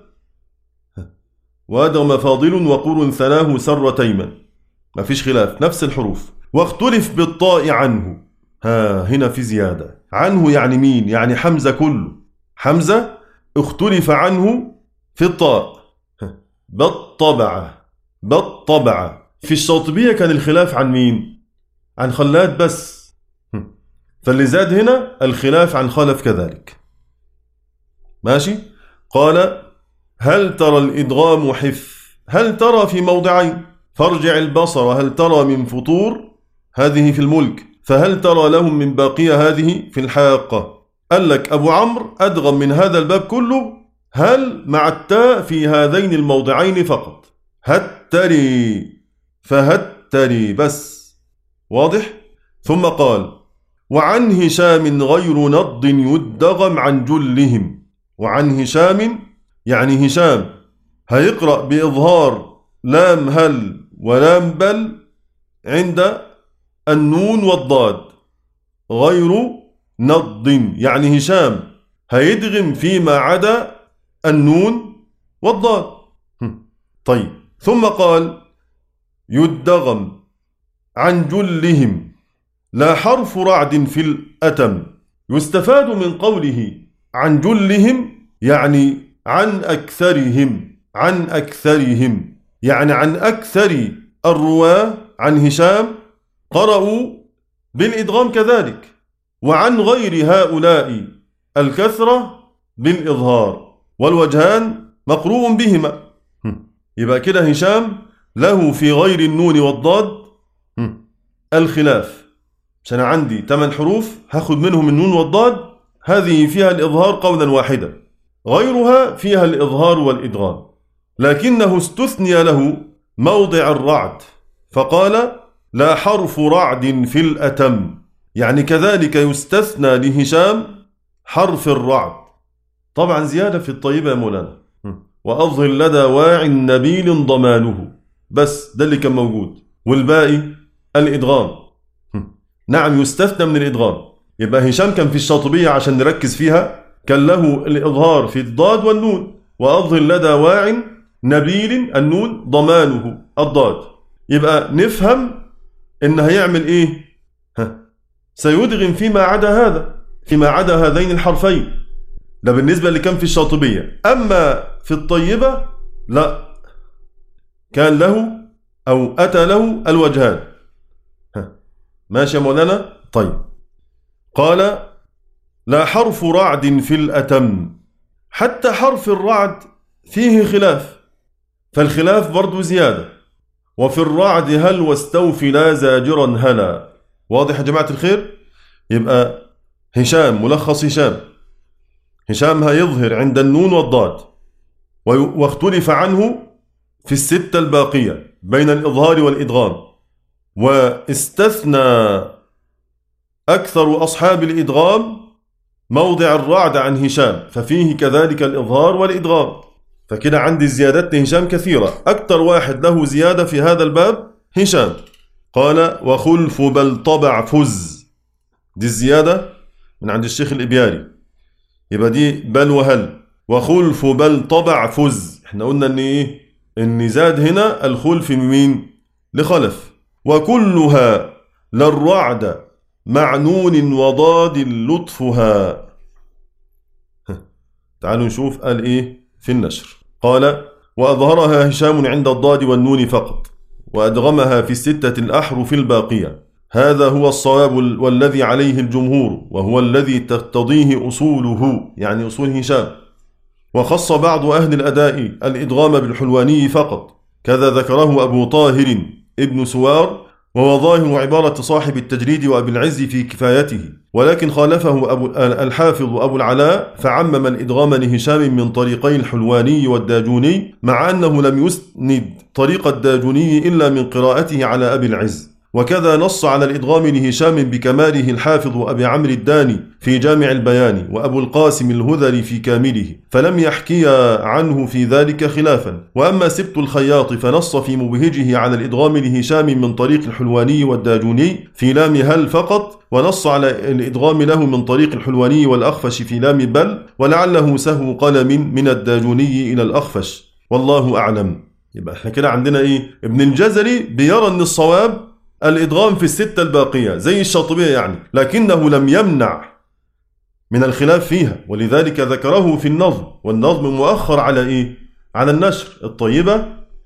وأدغم فاضل وقر ثناه سر تيما، ما فيش خلاف، نفس الحروف. واختلف بالطاء عنه، ها هنا في زيادة. عنه يعني مين؟ يعني حمزة كله، حمزة اختلف عنه في الطاء، بالطبع، بالطبع. في الشاطبية كان الخلاف عن مين؟ عن خلاد بس، فاللي زاد هنا الخلاف عن خلف كذلك. ماشي؟ قال هل ترى الإدغام حف، هل ترى في موضعين، فارجع البصر هل ترى من فطور، هذه في الملك، فهل ترى لهم من باقية، هذه في الحاقة. قال لك أبو عمرو أدغم من هذا الباب كله هل مع التاء في هذين الموضعين فقط، هتري، فهتري بس، واضح؟ ثم قال وعن هشام غير نض يدغم عن جلهم. وعن هشام يعني هشام هيقرأ بإظهار لام هل ولام بل عند النون والضاد، غير نض يعني هشام هيدغم فيما عدا النون والضاد. طيب، ثم قال يدغم عن جلهم لا حرف رعد في الأتم. يستفاد من قوله عن جلهم يعني عن أكثرهم، عن أكثرهم يعني عن أكثر الرواة عن هشام قرأوا بالإدغام كذلك، وعن غير هؤلاء الكثرة بالإظهار، والوجهان مقروء بهما. يبقى كده هشام له في غير النون والضاد الخلاف، مش أنا عندي ثمان حروف هاخد منهم النون والضاد، هذه فيها الإظهار قولا واحدا، غيرها فيها الإظهار والإدغام، لكنه استثني له موضع الرعد فقال لا حرف رعد في الأتم، يعني كذلك يستثنى لهشام حرف الرعد. طبعا زيادة في الطيبة يا مولانا، وأظهر لدى واع نبيل ضمانه، بس ده اللي كان موجود، والباقي الإدغام. نعم يستثنى من الإدغام. يبقى هشام كان في الشاطبية عشان نركز فيها كان له الإظهار في الضاد والنون، وأظهر لدى واع نبيل النون ضمانه الضاد. يبقى نفهم إن هيعمل إيه؟ ها. سيدغم فيما عدا هذا، فيما عدا هذين الحرفين، ده بالنسبة اللي كان في الشاطبية. أما في الطيبة لا، كان له أو أتى له الوجهان. ها. ماشي يا مولانا؟ طيب، قال لا حرف رعد في الأتم، حتى حرف الرعد فيه خلاف، فالخلاف برضو زيادة. وفي الرعد هل واستوفي لا زاجرا هلا. واضح يا جماعة الخير؟ يبقى هشام ملخص هشام، هشام هيظهر عند النون والضاد، واختلف عنه في الستة الباقية بين الإظهار والإدغام، واستثنى أكثر أصحاب الإدغام موضع الرعد عن هشام، ففيه كذلك الإظهار والإدغام. فكده عندي زيادات هشام كثيرة، أكثر واحد له زيادة في هذا الباب هشام. قال وخلف بل طبع فز، دي الزيادة من عند الشيخ الإبياري، يبقى دي بل وهل. وخلف بل طبع فز، احنا قلنا ان ايه؟ ان زاد هنا الخلف من مين؟ لخلف. وكلها للرعد مع نون وضاد لطفها. تعالوا نشوف قال ايه في النشر. قال وأظهرها هشام عند الضاد والنون فقط، وأدغمها في الستة الأحرف الباقية. هذا هو الصواب والذي عليه الجمهور، وهو الذي تقتضيه أصوله، يعني أصول هشام. وخص بعض أهل الأداء الإدغام بالحلواني فقط، كذا ذكره أبو طاهر ابن سوار، وهو ظاهر عبارة صاحب التجريد وأبي العز في كفايته، ولكن خالفه أبو الحافظ أبو العلاء فعمم الإدغام لهشام من طريقي الحلواني والداجوني، مع أنه لم يسند طريق الداجوني إلا من قراءته على أبي العز. وكذا نص على الإدغام لهشام بكماله الحافظ أبي عمرو الداني في جامع البيان، وأبو القاسم الهذلي في كامله، فلم يحكي عنه في ذلك خلافا. وأما سبط الخياط فنص في مبهجه على الإدغام لهشام من طريق الحلواني والداجوني في لام هل فقط، ونص على الإدغام له من طريق الحلواني والأخفش في لام بل، ولعله سهو قلم من الداجوني إلى الأخفش، والله أعلم. يبقى احنا كده عندنا إيه؟ ابن الجزري بيرى أن الصواب الإدغام في الستة الباقية زي الشاطبية يعني، لكنه لم يمنع من الخلاف فيها، ولذلك ذكره في النظم. والنظم مؤخر على إيه؟ على النشر. الطيبة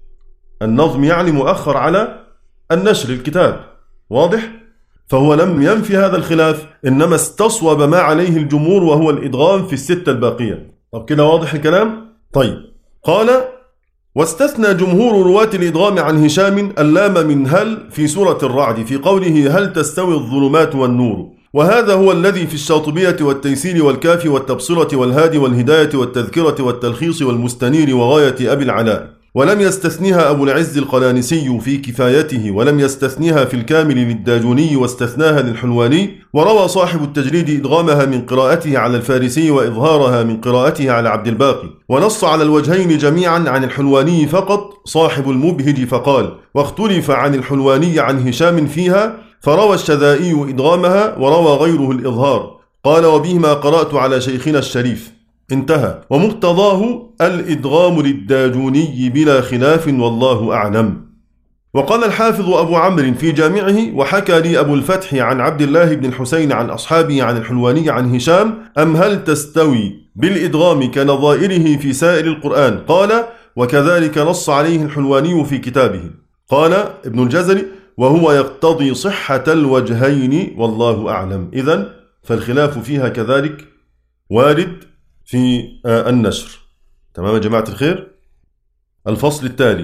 النظم يعني مؤخر على النشر الكتاب، واضح؟ فهو لم ينفي هذا الخلاف، إنما استصوب ما عليه الجمهور وهو الإدغام في الستة الباقية. طب كده واضح الكلام؟ طيب. قال واستثنى جمهور رواة الإدغام عن هشام اللام من هل في سورة الرعد في قوله هل تستوي الظلمات والنور، وهذا هو الذي في الشاطبية والتيسير والكافي والتبصرة والهادي والهداية والتذكرة والتلخيص والمستنير وغاية أبي العلاء. ولم يستثنيها أبو العز القلانسي في كفايته، ولم يستثنيها في الكامل للداجوني، واستثناها للحلواني. وروى صاحب التجريد إدغامها من قراءته على الفارسي وإظهارها من قراءته على عبد الباقي. ونص على الوجهين جميعا عن الحلواني فقط صاحب المبهج فقال واختلف عن الحلواني عن هشام فيها، فروى الشذائي إدغامها وروى غيره الإظهار. قال وبهما قرأت على شيخنا الشريف، انتهى. ومقتضاه الإدغام للداجوني بلا خلاف، والله أعلم. وقال الحافظ أبو عمرو في جامعه وحكى لي أبو الفتح عن عبد الله بن الحسين عن أصحابه عن الحلواني عن هشام أم هل تستوي بالإدغام كنظائره في سائر القرآن؟ قال وكذلك نص عليه الحلواني في كتابه. قال ابن الجزري وهو يقتضي صحة الوجهين، والله أعلم. إذن فالخلاف فيها كذلك وارد في النشر. تمام يا جماعة الخير. الفصل التالي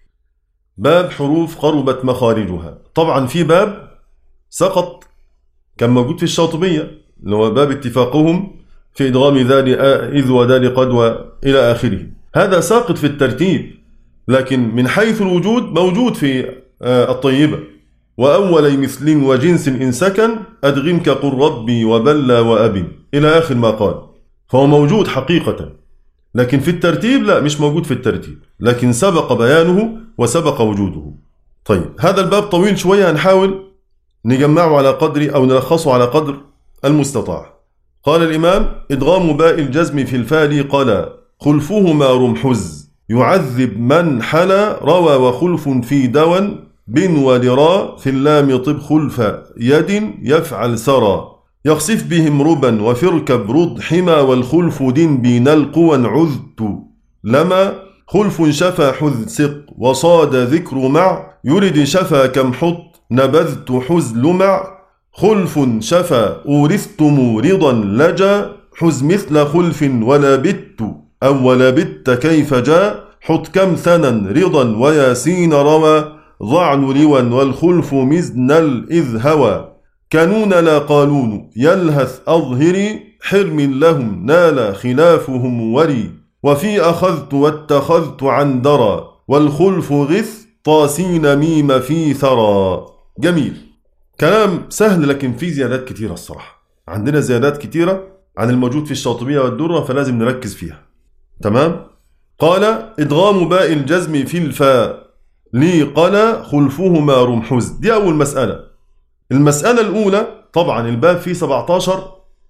باب حروف قربت مخارجها. طبعا في باب سقط كان موجود في الشاطبية اللي هو باب اتفاقهم في إدغام ذال إذ وذال قد وإلى آخره، هذا ساقط في الترتيب، لكن من حيث الوجود موجود في الطيبة. وأول مثل وجنس إن سكن أدغمك قل ربي وبلى وأبن إلى آخر ما قال، فهو موجود حقيقة، لكن في الترتيب لا، مش موجود في الترتيب، لكن سبق بيانه وسبق وجوده. طيب هذا الباب طويل شوية، هنحاول نجمعه على قدر أو نلخصه على قدر المستطاع. قال الإمام إدغام باء الجزم في الفال قال خلفهما رمحز يعذب من حلا روى وخلف في دون بن ولراء في اللام طب خلف يد يفعل سرى يخسف بهم ربا وفركب رض حما والخلف دن بين القوى عذت لما خلف شفا حذ سق وصاد ذكر مع يرد شفا كم حط نبذت حز لمع خلف شفا أورثتم رضا لجا حز مثل خلف ولا بت أو ولا بت كيف جاء حط كم ثنا رضا وياسين روى ضع لوا والخلف مزن الإذ هوى كانون لا قالون يلهث أظهري حرم لهم نال خلافهم وري وفي أخذت واتخذت عن درى والخلف غث طاسين ميم في ثرى. جميل، كلام سهل لكن فيه زيادات كتيرة. الصراحة عندنا زيادات كتيرة عن الموجود في الشاطبية والدرة فلازم نركز فيها. تمام. قال إدغام باء الجزم في الفاء لي قال خلفهما رمحز. دي أول مسألة. المسألة الأولى طبعا الباب فيه سبعتاشر،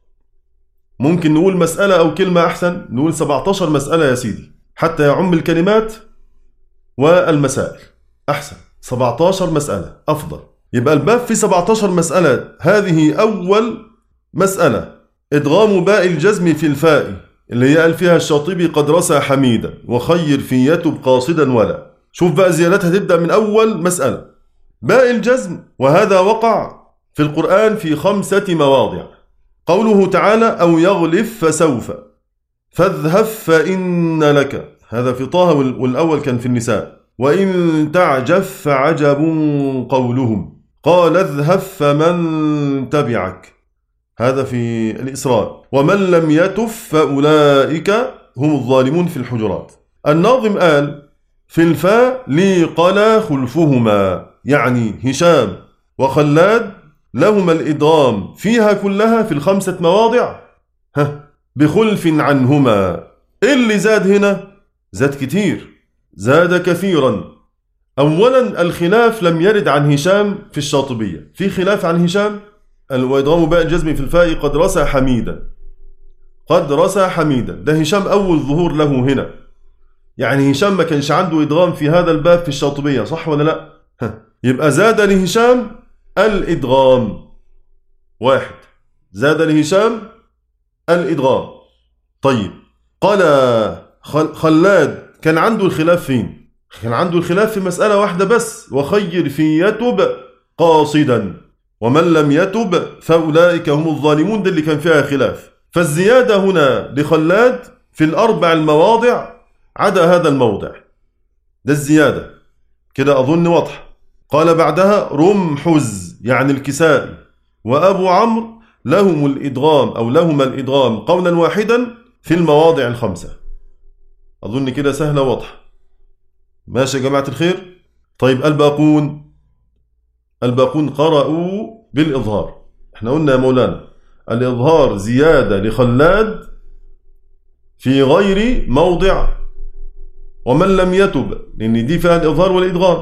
ممكن نقول مسألة أو كلمة أحسن، نقول سبعتاشر مسألة يا سيدي حتى يعم الكلمات والمسائل. أحسن، سبعتاشر مسألة أفضل. يبقى الباب فيه سبعتاشر مسألة. هذه أول مسألة إدغام باء الجزم في الفاء اللي هي قال فيها الشاطبي قد رسى حميدا وخير في يتب قاصدا ولا. شوف بقى زيادتها تبدأ من أول مسألة. باء الجزم وهذا وقع في القرآن في خمسة مواضع. قوله تعالى أو يغلف فسوف فاذهب فإن لك، هذا في طه والأول كان في النساء. وإن تعجب فعجب قولهم قال اذهب فمن تبعك، هذا في الإسراء. ومن لم يتف فأولئك هم الظالمون في الحجرات. الناظم قال في الفاء لي قلا خلفهما، يعني هشام وخلاد لهما الإدغام فيها كلها في الخمسة مواضع ها بخلف عنهما. إيه اللي زاد هنا؟ زاد كتير، زاد كثيرا. أولا الخلاف لم يرد عن هشام في الشاطبية، في خلاف عن هشام. وإدغام باء الجزم في الفاء قد رسى حميدا، قد رسى حميدا، ده هشام أول ظهور له هنا. يعني هشام ما كانش عنده إدغام في هذا الباب في الشاطبية، صح ولا لا؟ ها. يبقى زاد لهشام الإدغام. واحد، زاد لهشام الإدغام. طيب، قال خلاد كان عنده الخلاف فين؟ كان عنده الخلاف في مسألة واحدة بس، وخير في يتب قاصدا ومن لم يتب فأولئك هم الظالمون، ده اللي كان فيها خلاف. فالزيادة هنا لخلاد في الأربع المواضع عدا هذا الموضع، ده الزيادة كده أظن واضح. قال بعدها رمحز يعني الكسائي وأبو عمرو لهم الإدغام أو لهما الإدغام قولا واحدا في المواضع الخمسة. أظن كده سهلة واضحة. ماشي يا جماعة الخير. طيب الباقون، الباقون قرأوا بالإظهار. احنا قلنا يا مولانا الإظهار زيادة لخلاد في غير موضع ومن لم يتب، لأن دي فيها الإظهار والإدغام.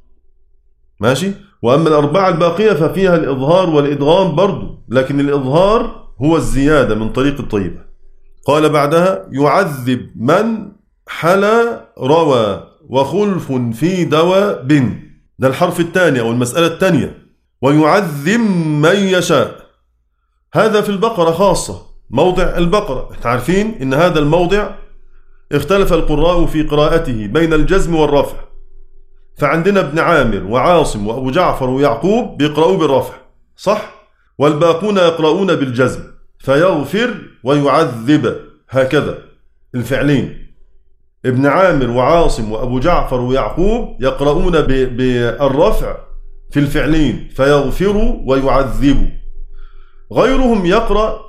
ماشي. وأما الأربعة الباقية ففيها الإظهار والإدغام برضو، لكن الإظهار هو الزيادة من طريق الطيبة. قال بعدها يعذب من حلا روى وخلف في دواء بن، ده الحرف الثاني أو المسألة الثانية. ويعذب من يشاء، هذا في البقرة خاصة، موضع البقرة. احنا عارفين إن هذا الموضع اختلف القراء في قراءته بين الجزم والرفع، فعندنا ابن عامر وعاصم وأبو جعفر ويعقوب بيقرأوا بالرفع، صح؟ والباقون يقرؤون بالجزم، فيغفر ويعذب، هكذا الفعلين. ابن عامر وعاصم وأبو جعفر ويعقوب يقرؤون بالرفع في الفعلين، فيغفر ويعذب. غيرهم يقرأ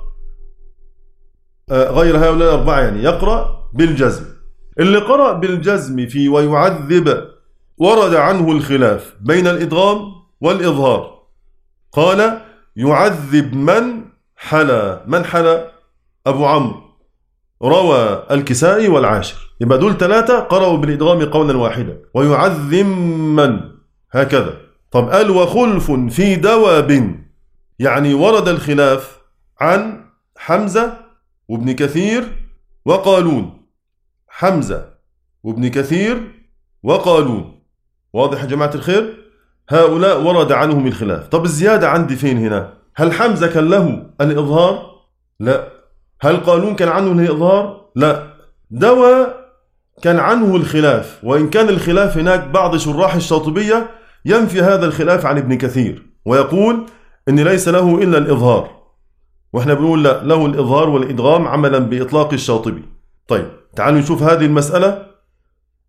غير هؤلاء الأربعة يعني يقرأ بالجزم. اللي قرأ بالجزم في ويعذب ورد عنه الخلاف بين الإدغام والإظهار. قال يعذب من حلا، من حلا؟ أبو عمرو روى الكسائي والعاشر، يبقى دول ثلاثة قرأوا بالإدغام قولا واحدا. ويعذب من، هكذا. طب قال وخلف في دواب، يعني ورد الخلاف عن حمزة وابن كثير وقالون، حمزة وابن كثير وقالون. واضح يا جماعة الخير؟ هؤلاء ورد عنهم الخلاف. طب الزيادة عندي فين هنا؟ هل حمزة كان له الإظهار؟ لا. هل قالون كان عنه الإظهار؟ لا. دوا كان عنه الخلاف، وإن كان الخلاف هناك بعض شراح الشاطبية ينفي هذا الخلاف عن ابن كثير ويقول إن ليس له إلا الإظهار، وإحنا بنقول لا، له الإظهار والإدغام عملا بإطلاق الشاطبي. طيب تعالوا نشوف هذه المسألة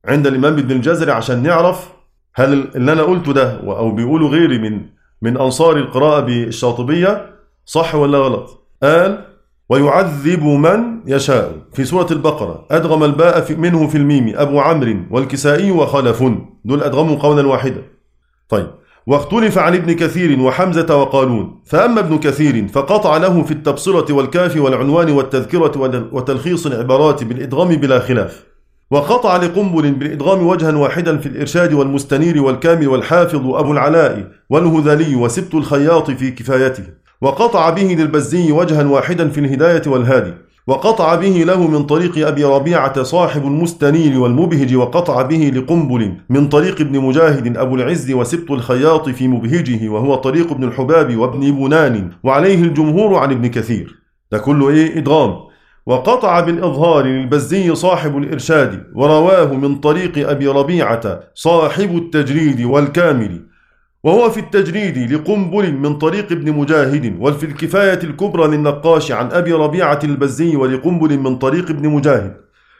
عند الإمام ابن الجزري عشان نعرف هل اللي أنا قلته ده أو بيقولوا غيري من من أنصار القراءة بالشاطبية صح ولا غلط. قال ويعذب من يشاء في سورة البقرة، أدغم الباء في منه في الميم أبو عمرو والكسائي وخلف، دول أدغموا قولا واحدا. طيب واختلف عن ابن كثير وحمزة وقالون، فأما ابن كثير فقطع له في التبصرة والكاف والعنوان والتذكرة وتلخيص العبارات بالإدغام بلا خلاف، وقطع لقنبل بالإدغام وجها واحدا في الإرشاد والمستنير والكامل والحافظ أبو العلاء والهذلي وسبت الخياط في كفايته، وقطع به للبزي وجها واحدا في الهداية والهادي، وقطع به له من طريق أبي ربيعة صاحب المستنير والمبهج، وقطع به لقنبل من طريق ابن مجاهد أبو العز وسبت الخياط في مبهجه وهو طريق ابن الحباب وابن بنان، وعليه الجمهور عن ابن كثير. ده كله إيه؟ إدغام. وقطع بالإظهار للبزي صاحب الإرشاد، ورواه من طريق أبي ربيعة صاحب التجريد والكامل، وهو في التجريد لقنبل من طريق ابن مجاهد، وفي الكفاية الكبرى للنقاش عن أبي ربيعة البزي ولقنبل من طريق ابن مجاهد.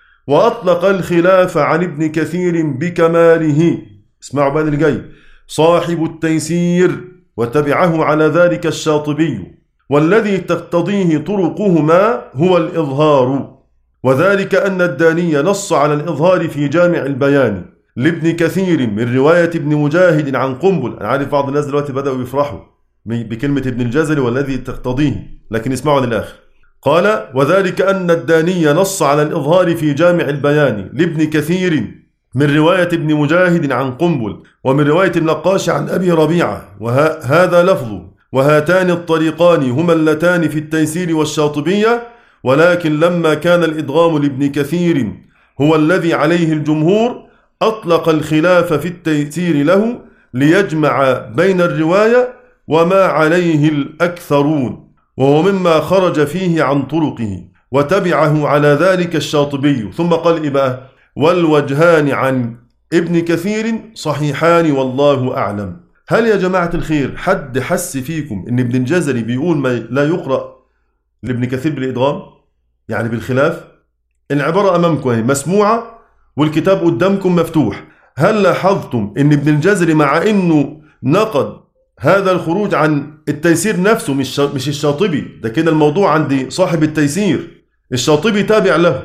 وأطلق الخلاف عن ابن كثير بكماله، اسمعوا بقى اللي جاي، صاحب التيسير، وتبعه على ذلك الشاطبي، والذي تقتضيه طرقهما هو الإظهار، وذلك أن الداني نص على الإظهار في جامع البيان لابن كثير من رواية ابن مجاهد عن قنبل. أنا عارف بعض الناس دلوقتي بدأوا يفرحوا بكلمة ابن الجزري والذي تقتضيه، لكن اسمعوا للآخر. قال وذلك أن الداني نص على الإظهار في جامع البيان لابن كثير من رواية ابن مجاهد عن قنبل، ومن رواية النقاش عن أبي ربيعة، وهذا لفظه، وهاتان الطريقان هما اللتان في التيسير والشاطبية، ولكن لما كان الإدغام لابن كثير هو الذي عليه الجمهور أطلق الخلاف في التيسير له ليجمع بين الرواية وما عليه الأكثرون، وهو مما خرج فيه عن طرقه، وتبعه على ذلك الشاطبي. ثم قال إبقى والوجهان عن ابن كثير صحيحان والله أعلم. هل يا جماعة الخير حد حس فيكم إن ابن الجزري بيقول ما لا يقرأ لابن كثير بالإدغام يعني بالخلاف؟ العبارة أمامكم مسموعة والكتاب قدامكم مفتوح. هل لاحظتم إن ابن الجزري مع إنه نقد هذا الخروج عن التيسير نفسه مش مش الشاطبي، ده كده الموضوع عند صاحب التيسير، الشاطبي تابع له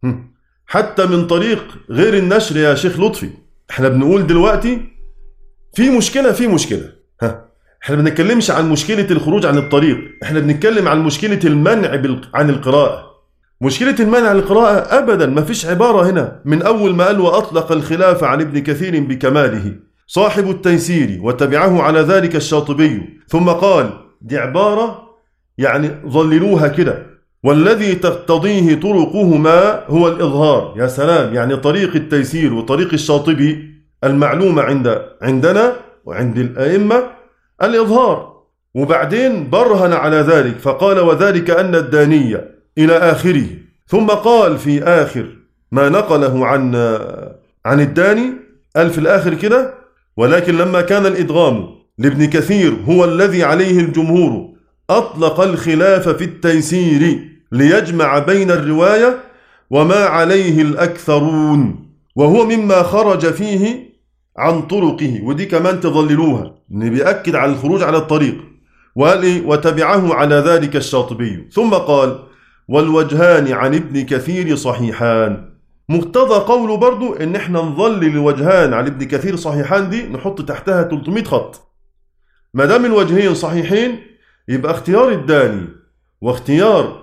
حتى من طريق غير النشر يا شيخ لطفي. احنا بنقول دلوقتي في مشكلة في مشكلة ها احنا ما بنتكلمش عن مشكلة الخروج عن الطريق، احنا بنتكلم عن مشكلة المنع عن القراءة. مشكلة المنع عن القراءة أبدا ما فيش عبارة هنا من أول ما قال وأطلق الخلاف عن ابن كثير بكماله صاحب التيسير وتبعه على ذلك الشاطبي، ثم قال دي عبارة يعني ظللوها كده، والذي تقتضيه طرقهما هو الإظهار. يا سلام، يعني طريق التيسير وطريق الشاطبي المعلومة عند عندنا وعند الأئمة الإظهار، وبعدين برهن على ذلك فقال وذلك أن الدانية إلى آخره، ثم قال في آخر ما نقله عن عن الداني قال في الآخر كده ولكن لما كان الإدغام لابن كثير هو الذي عليه الجمهور أطلق الخلاف في التيسير ليجمع بين الرواية وما عليه الأكثرون، وهو مما خرج فيه عن طرقه. ودي كمان تظللوها إن بيأكد على الخروج على الطريق. وقال إيه؟ وتبعه على ذلك الشاطبي، ثم قال والوجهان عن ابن كثير صحيحان. مقتضى قوله برضو إن احنا نظلل الوجهان عن ابن كثير صحيحان دي نحط تحتها ثلاثمائة خط. ما دام الوجهين صحيحين يبقى اختيار الداني واختيار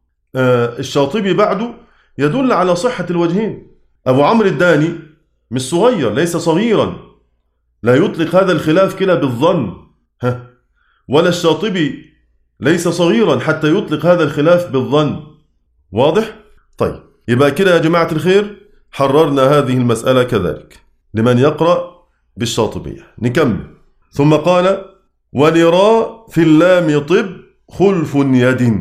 آه الشاطبي بعده يدل على صحة الوجهين. أبو عمرو الداني مش صغير، ليس صغيرا، لا يطلق هذا الخلاف كده بالظن، ها، ولا الشاطبي ليس صغيرا حتى يطلق هذا الخلاف بالظن. واضح؟ طيب يبقى كده يا جماعة الخير حررنا هذه المسألة كذلك لمن يقرأ بالشاطبية. نكمل. ثم قال ولراء في اللام طب خلف يد،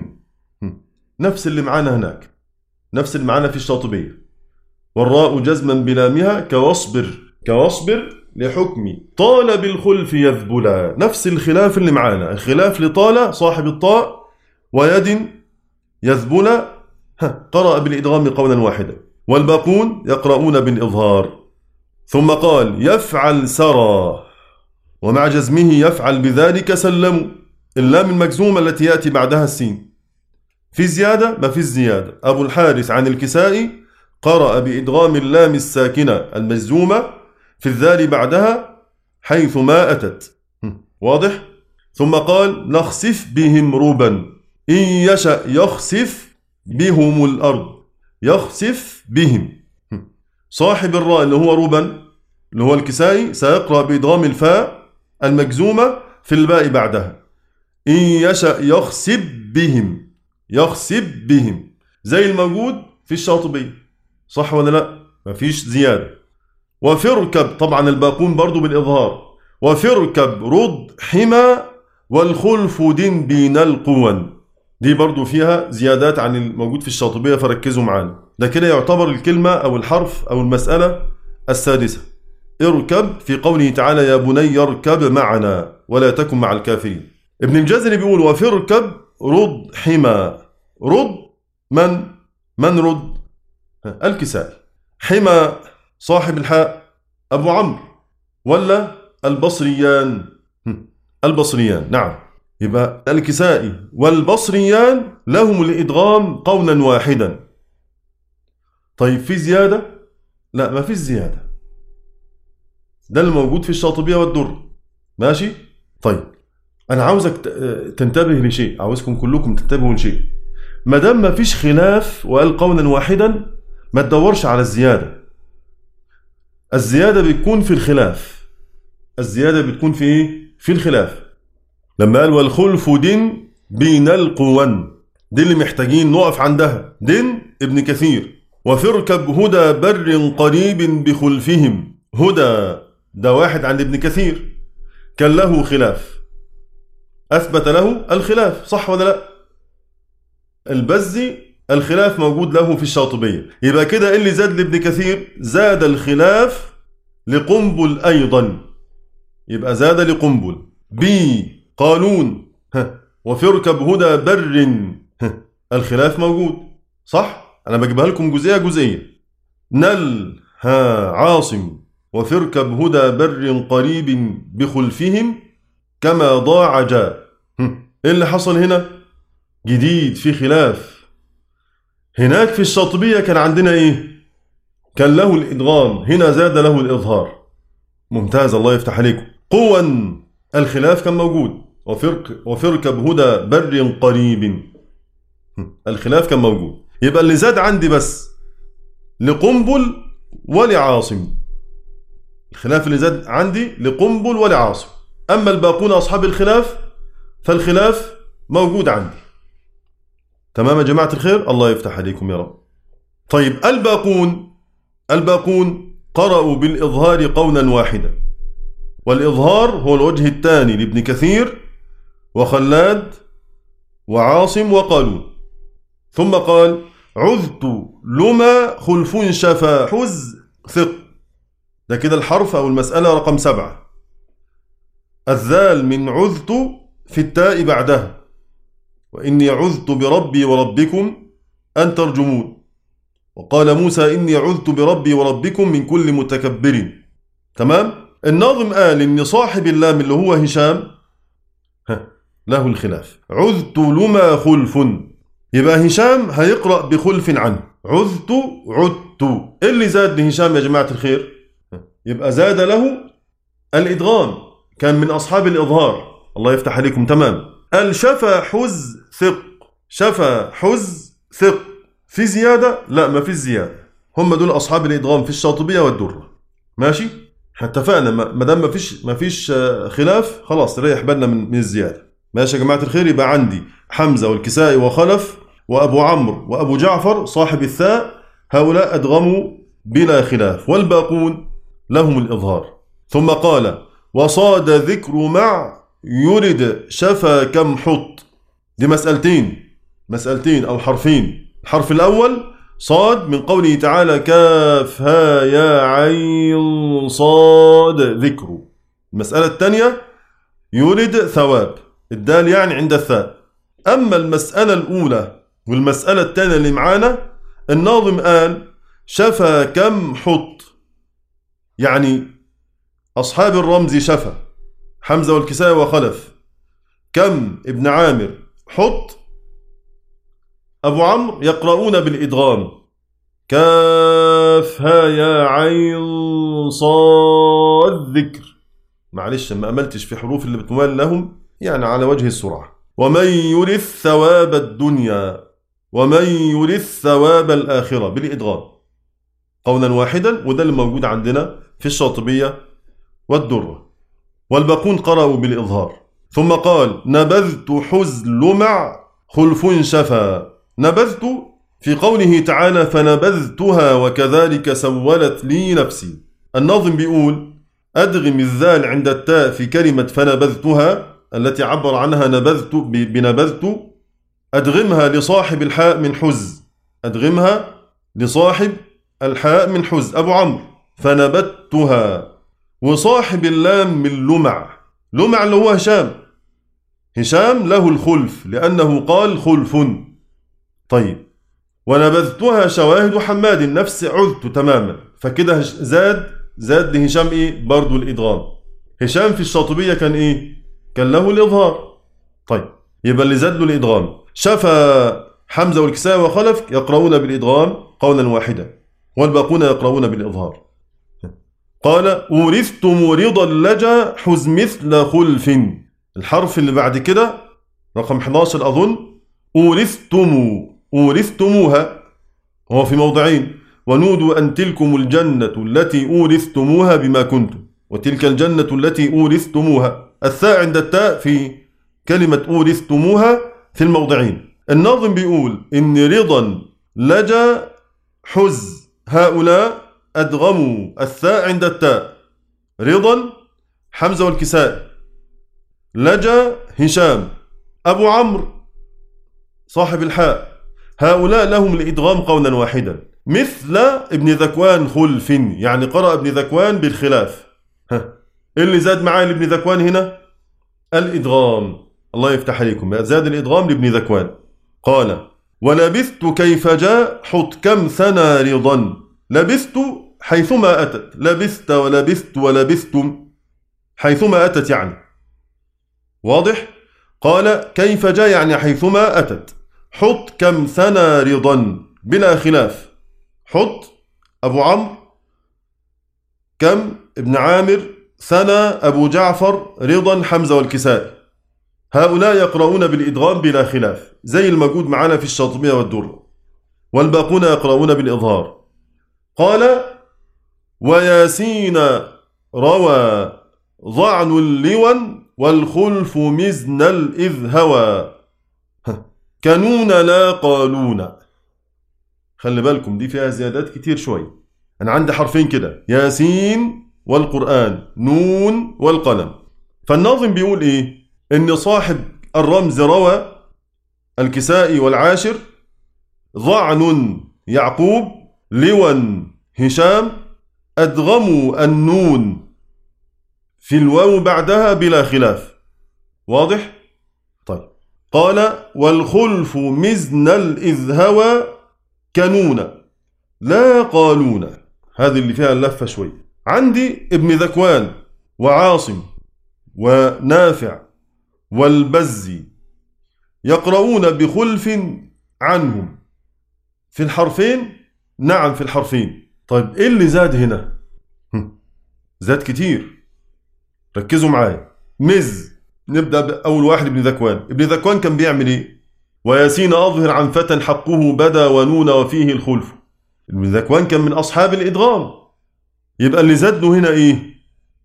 نفس اللي معانا هناك، نفس اللي معانا في الشاطبية. والراء جزما بلامها كواصبر، كواصبر لحكم طال بالخلف يذبلا، نفس الخلاف اللي معانا، الخلاف لطال صاحب الطاء ويد يذبلا قرأ بالإدغام قولا واحدا. والباقون يقرؤون بالإظهار. ثم قال يفعل سرى، ومع جزمه يفعل بذلك سلموا، اللام المجزومة التي يأتي بعدها السين. في زيادة؟ ما في زيادة. أبو الحارث عن الكسائي قرأ بإدغام اللام الساكنة المجزومة في الذال بعدها حيث ما أتت. واضح؟ ثم قال نخسف بهم ربا، إن يشأ يخسف بهم الأرض، يخسف بهم. صاحب الراء اللي هو ربا اللي هو الكسائي سيقرأ بإدغام الفاء المجزومة في الباء بعدها، إن يشأ يخسف بهم، يخسف بهم زي الموجود في الشاطبية. صح ولا لا؟ مفيش زيادة. وفركب، طبعا الباقون برضو بالإظهار، وفركب رد حمى والخلف دين بين القون، دي برضو فيها زيادات عن الموجود في الشاطبية فركزوا معانا. ده كده يعتبر الكلمة أو الحرف أو المسألة السادسة. اركب في قوله تعالى يا بني اركب معنا ولا تكن مع الكافرين. ابن الجزري بيقول وفركب رد حمى، رد من؟ من رد؟ الكسائي. حمى صاحب الحاء أبو عمرو ولا البصريان؟ البصريان، نعم. يبقى الكسائي والبصريان لهم الإدغام قولا واحدا. طيب في زيادة؟ لا ما في زيادة، ده الموجود في الشاطبية والدر. ماشي؟ طيب أنا عاوزك تنتبه لشيء، عاوزكم كلكم تنتبهوا لشيء. ما دام ما فيش خلاف وقال قولا واحدا ما تدورش على الزيادة. الزيادة بتكون في الخلاف، الزيادة بتكون في إيه؟ في الخلاف. لما قال والخلف دين بين القون، دي اللي محتاجين نقف عندها. دين ابن كثير. وفركب هدى بر قريب بخلفهم، هدى ده واحد عند ابن كثير كان له خلاف، أثبت له الخلاف. صح ولا لا؟ البزي الخلاف موجود له في الشاطبية. يبقى كده اللي زاد لابن كثير زاد الخلاف لقنبل أيضا، يبقى زاد لقنبل. بي قالون وفركب هدى بر، الخلاف موجود. صح؟ أنا بجيبها لكم جزئية جزئية. نل ها عاصم وفركب هدى بر قريب بخلفهم كما ضاع جاء. إيه اللي حصل هنا؟ جديد في خلاف. هناك في الشاطبية كان عندنا إيه؟ كان له الإدغام، هنا زاد له الإظهار. ممتاز، الله يفتح عليكم. قوا الخلاف كان موجود. وفرك وفركب هدى بر قريب، الخلاف كان موجود. يبقى اللي زاد عندي بس لقنبل ولعاصم، الخلاف اللي زاد عندي لقنبل ولعاصم. أما الباقون أصحاب الخلاف فالخلاف موجود عندي. تمام يا جماعة الخير، الله يفتح عليكم يا رب. طيب الباقون، الباقون قرأوا بالإظهار قولا واحدا، والإظهار هو الوجه الثاني لابن كثير وخلاد وعاصم وقالون. ثم قال عذت لما خلف شفا حز ثق، ده كده الحرف أو المسألة رقم سبعة. الذال من عذت في التاء بعدها، وإني عذت بربي وربكم أن ترجمون. وقال موسى إني عذت بربي وربكم من كل متكبر. تمام؟ الناظم قال إن صاحب اللام اللي هو هشام له الخلاف. عذت لما خلف، يبقى هشام هيقرأ بخلف عنه. عذت عدت، إيه اللي زاد لهشام يا جماعة الخير؟ يبقى زاد له الإدغام، كان من أصحاب الإظهار. الله يفتح عليكم. تمام. الشفا حز ثق، شفا حز ثق، في زيادة؟ لا ما في زيادة. هم دول أصحاب الإدغام في الشاطبية والدرة. ماشي؟ اتفقنا. ما دام ما فيش ما فيش خلاف خلاص ريح بالنا من من الزيادة. ماشي يا جماعة الخير. يبقى عندي حمزة والكسائي وخلف وأبو عمرو وأبو جعفر صاحب الثاء، هؤلاء أدغموا بلا خلاف، والباقون لهم الإظهار. ثم قال وصاد ذكر مع يرد شفا كم حط، دي مسألتين، مسألتين أو حرفين. الحرف الأول صاد من قوله تعالى كاف ها يا عين صاد ذكر. المسألة الثانية يرد ثواب، الدال يعني عند الثاء. أما المسألة الأولى والمسألة الثانية اللي معانا، الناظم قال شفا كم حط، يعني أصحاب الرمز شفا حمزة والكسائي وخلف، كم ابن عامر، حط أبو عمرو يقرؤون بالإدغام، كاف ها يا عين صاد ذكر. معلش ما أملتش في حروف اللي بتمال لهم يعني على وجه السرعة. ومن يرث ثواب الدنيا ومن يرث ثواب الآخرة بالإدغام قولا واحدا، وده اللي موجود عندنا في الشاطبية والدرة. والباقون قرأوا بالإظهار. ثم قال نبذت حزل مع خلف شفا. نبذت في قوله تعالى فنبذتها وكذلك سولت لي نفسي. الناظم بيقول أدغم الذال عند التاء في كلمة فنبذتها التي عبر عنها نبذت بنبذت، أدغمها لصاحب الحاء من حز، أدغمها لصاحب الحاء من حز أبو عمرو فنبتها. وصاحب اللام من لمع، لمع اللي هو هشام، هشام له الخلف لأنه قال خلف. طيب ونبذتها شواهد حماد نفس عذت تماما، فكده زاد زاد لهشام ايه برضو الإدغام. هشام في الشاطبية كان ايه؟ كان له الإظهار. طيب يبقى اللي زاد له الإدغام. شفا حمزة والكسائي وخلف يقرؤون بالإدغام قولا واحدا، والباقون يقرؤون بالإظهار. قال أورثتم رضا لجا حز مثل خلف. الحرف اللي بعد كده رقم أحد عشر أظن، أورثتم أورثتموها، هو في موضعين، ونودوا أن تلكم الجنة التي أورثتموها بما كنتم، وتلك الجنة التي أورثتموها. الثاء عند التاء في كلمة أورثتموها في الموضعين. الناظم بيقول إن رضا لجا حز هؤلاء أدغموا الثاء عند التاء، رضا حمزة والكسائي، لجا هشام، أبو عمرو صاحب الحاء، هؤلاء لهم الإدغام قولا واحدا. مثل ابن ذكوان خلف، يعني قرأ ابن ذكوان بالخلاف. ها اللي زاد معايا لابن ذكوان هنا الإدغام، الله يفتح عليكم، زاد الإدغام لابن ذكوان. قال ولبثت كيف جاء حط كم ثنى رضا. لبثت حيثما أتت، لبثت ولبثت ولبثتم حيثما أتت يعني واضح. قال كيف جاء يعني حيثما أتت. حط كم ثنى رضا بلا خلاف، حط أبو عمرو، كم ابن عامر، ثنى أبو جعفر، رضا حمزة والكسائي، هؤلاء يقرؤون بالإدغام بلا خلاف زي الموجود معنا في الشاطبية والدرة، والباقون يقرؤون بالإظهار. قال وياسين روى ضعن اللون والخلف مزن الإذ هوى. كانون لا قالون. خلي بالكم دي فيها زيادات كتير شوي. أنا عندي حرفين كده، ياسين والقرآن، نون والقلم. فالناظم بيقول إيه؟ إن صاحب الرمز روى الكسائي والعاشر، ضعن يعقوب، لون هشام، أدغموا النون في الواو بعدها بلا خلاف واضح؟ طيب قال والخلف مزن الإذ هوى كنون لا قالون. هذه اللي فيها اللفة شوي. عندي ابن ذكوان وعاصم ونافع والبزي يقرؤون بخلف عنهم في الحرفين. نعم في الحرفين. طيب ايه اللي زاد هنا؟ زاد كتير، ركزوا معايا. مز، نبدأ بأول واحد ابن ذكوان. ابن ذكوان كان بيعمل ايه؟ وياسين أظهر عن فتى حقه بدا ونون وفيه الخلف. ابن ذكوان كان من أصحاب الإدغام، يبقى اللي زاد له هنا ايه؟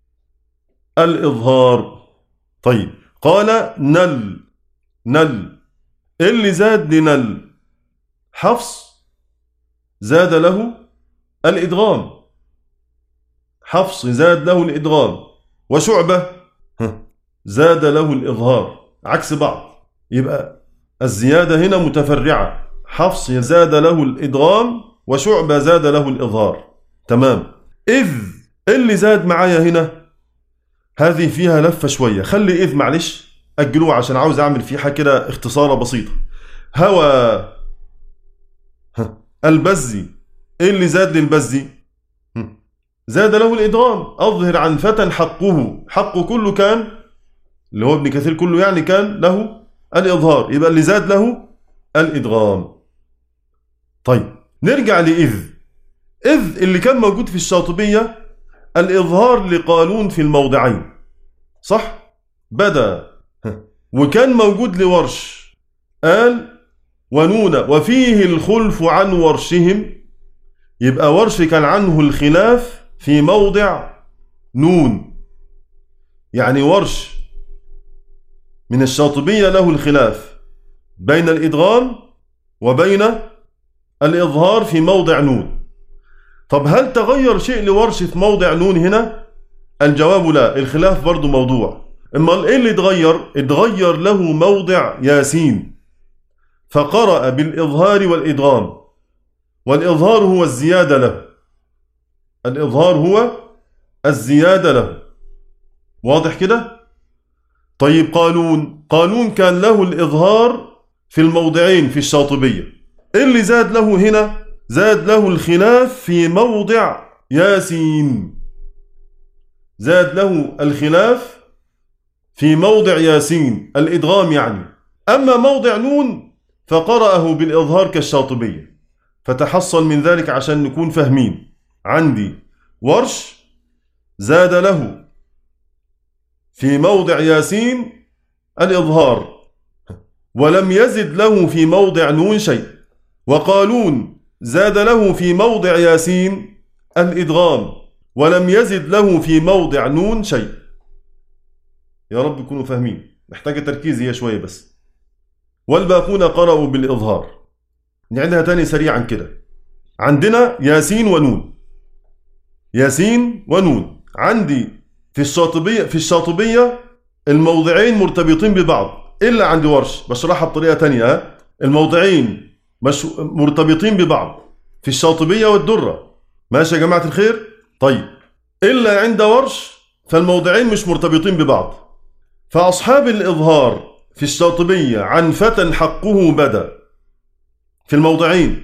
الإظهار. طيب قال نل، نل ايه اللي زاد لنل؟ حفص زاد له الإدغام، حفص زاد له الإدغام، وشعبة زاد له الإظهار عكس بعض. يبقى الزيادة هنا متفرعة، حفص زاد له الإدغام وشعبة زاد له الإظهار. تمام. إذ اللي زاد معايا هنا هذه فيها لفة شوية، خلي إذ معلش أجلوه عشان عاوز أعمل فيها كده اختصارة بسيطة. هوى البزي إيه اللي زاد للبزي؟ زاد له الإدغام. أظهر عن فتى حقه، حقه كله كان اللي هو ابن كثير كله يعني كان له الإظهار، يبقى اللي زاد له الإدغام. طيب نرجع لإذ. إذ اللي كان موجود في الشاطبية الإظهار لقالون في الموضعين، صح؟ بدأ. وكان موجود لورش، قال ونون وفيه الخلف عن ورشهم، يبقى ورش كان عنه الخلاف في موضع نون، يعني ورش من الشاطبية له الخلاف بين الإدغام وبين الإظهار في موضع نون. طب هل تغير شيء لورش في موضع نون هنا؟ الجواب لا، الخلاف برضو موضوع. اما ايه اللي اتغير؟ اتغير له موضع ياسين، فقرأ بالإظهار والإدغام، والإظهار هو الزيادة له، الإظهار هو الزيادة له، واضح كده؟ طيب قالون، قالون كان له الإظهار في الموضعين في الشاطبية، إيه اللي زاد له هنا؟ زاد له الخلاف في موضع ياسين، زاد له الخلاف في موضع ياسين الإدغام يعني. أما موضع نون فقرأه بالإظهار كالشاطبية. فتحصل من ذلك عشان نكون فاهمين، عندي ورش زاد له في موضع ياسين الإظهار ولم يزد له في موضع نون شيء، وقالون زاد له في موضع ياسين الإدغام ولم يزد له في موضع نون شيء. يا رب يكونوا فاهمين، محتاجة تركيز هي شوية بس. والباقون قرأوا بالإظهار. نعيدها تاني سريعا كده. عندنا ياسين ونون، ياسين ونون. عندي في الشاطبية في الشاطبية الموضعين مرتبطين ببعض، إلا عندي ورش بشرحها بطريقة تانية. الموضعين مش مرتبطين ببعض في الشاطبية والدرة، ماشي يا جماعة الخير؟ طيب إلا عند ورش فالموضعين مش مرتبطين ببعض. فأصحاب الإظهار في الشاطبية عن فتى حقه بدأ في الموضعين،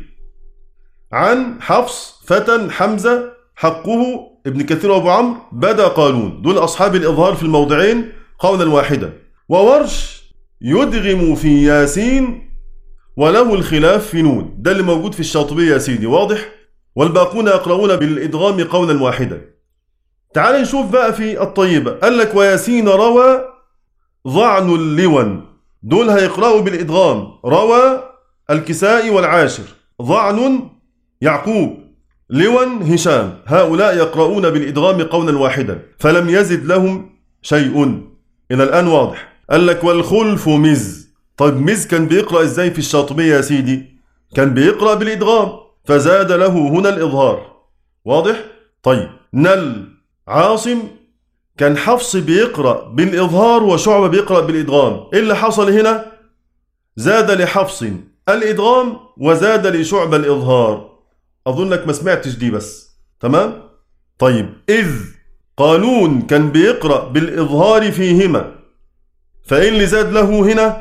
عن حفص فتى حمزة حقه ابن كثير وابو عمرو بدأ قالون، دول أصحاب الإظهار في الموضعين قولا واحدا. وورش يدغم في ياسين وله الخلاف في نون، ده اللي موجود في الشاطبية يا سيدي، واضح؟ والباقون يقرؤون بالإدغام قولا واحدا. تعال نشوف بقى في الطيبة، قال لك وياسين روى ضعن اللون، دول هيقرأوا بالإدغام، روى الكسائي والعاشر، ضعن يعقوب، لون هشام، هؤلاء يقرؤون بالإدغام قولا واحدا فلم يزد لهم شيء. إلى الآن واضح. قال لك والخلف مز. طيب مز كان بيقرأ إزاي في الشاطبية يا سيدي؟ كان بيقرأ بالإدغام فزاد له هنا الإظهار، واضح؟ طيب نل عاصم كان حفص بيقرأ بالإظهار وشعبة بيقرأ بالإدغام، إيه اللي حصل هنا؟ زاد لحفص الإدغام وزاد لشعبة الإظهار. أظنك ما سمعتش دي بس، تمام؟ طيب إذ قالون كان بيقرأ بالإظهار فيهما، فإيه اللي زاد له هنا؟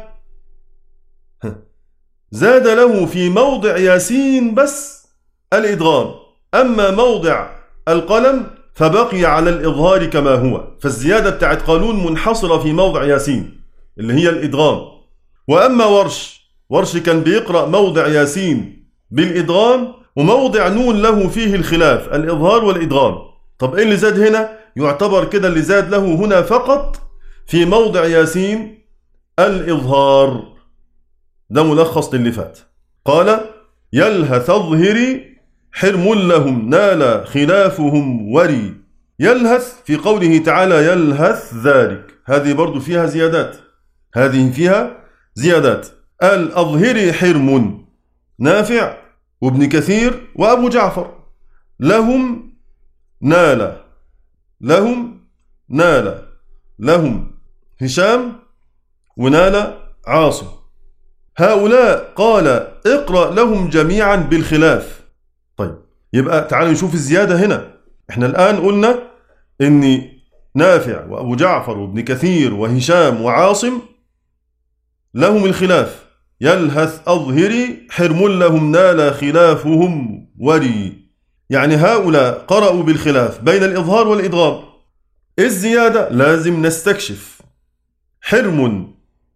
زاد له في موضع ياسين بس الإدغام، أما موضع القلم فبقي على الإظهار كما هو، فالزيادة بتاعت قالون منحصرة في موضع ياسين اللي هي الإدغام. وأما ورش، ورش كان بيقرأ موضع ياسين بالإدغام وموضع نون له فيه الخلاف الإظهار والإدغام. طب إيه اللي زاد هنا؟ يعتبر كده اللي زاد له هنا فقط في موضع ياسين الإظهار. ده ملخص للي فات. قال يلهث اظهري حرم لهم نال خلافهم وري. يلهث في قوله تعالى يلهث ذلك، هذه برضو فيها زيادات، هذه فيها زيادات. قال أظهري حرم، نافع وابن كثير وأبو جعفر، لهم نال، لهم نال، لهم هشام ونال عاصم. هؤلاء قال اقرأ لهم جميعا بالخلاف. طيب يبقى تعالوا نشوف الزيادة هنا. احنا الآن قلنا ان نافع وأبو جعفر وابن كثير وهشام وعاصم لهم الخلاف. يلهث أظهري حرم لهم نال خلافهم وري. يعني هؤلاء قرأوا بالخلاف بين الإظهار والإدغام. الزيادة لازم نستكشف. حرم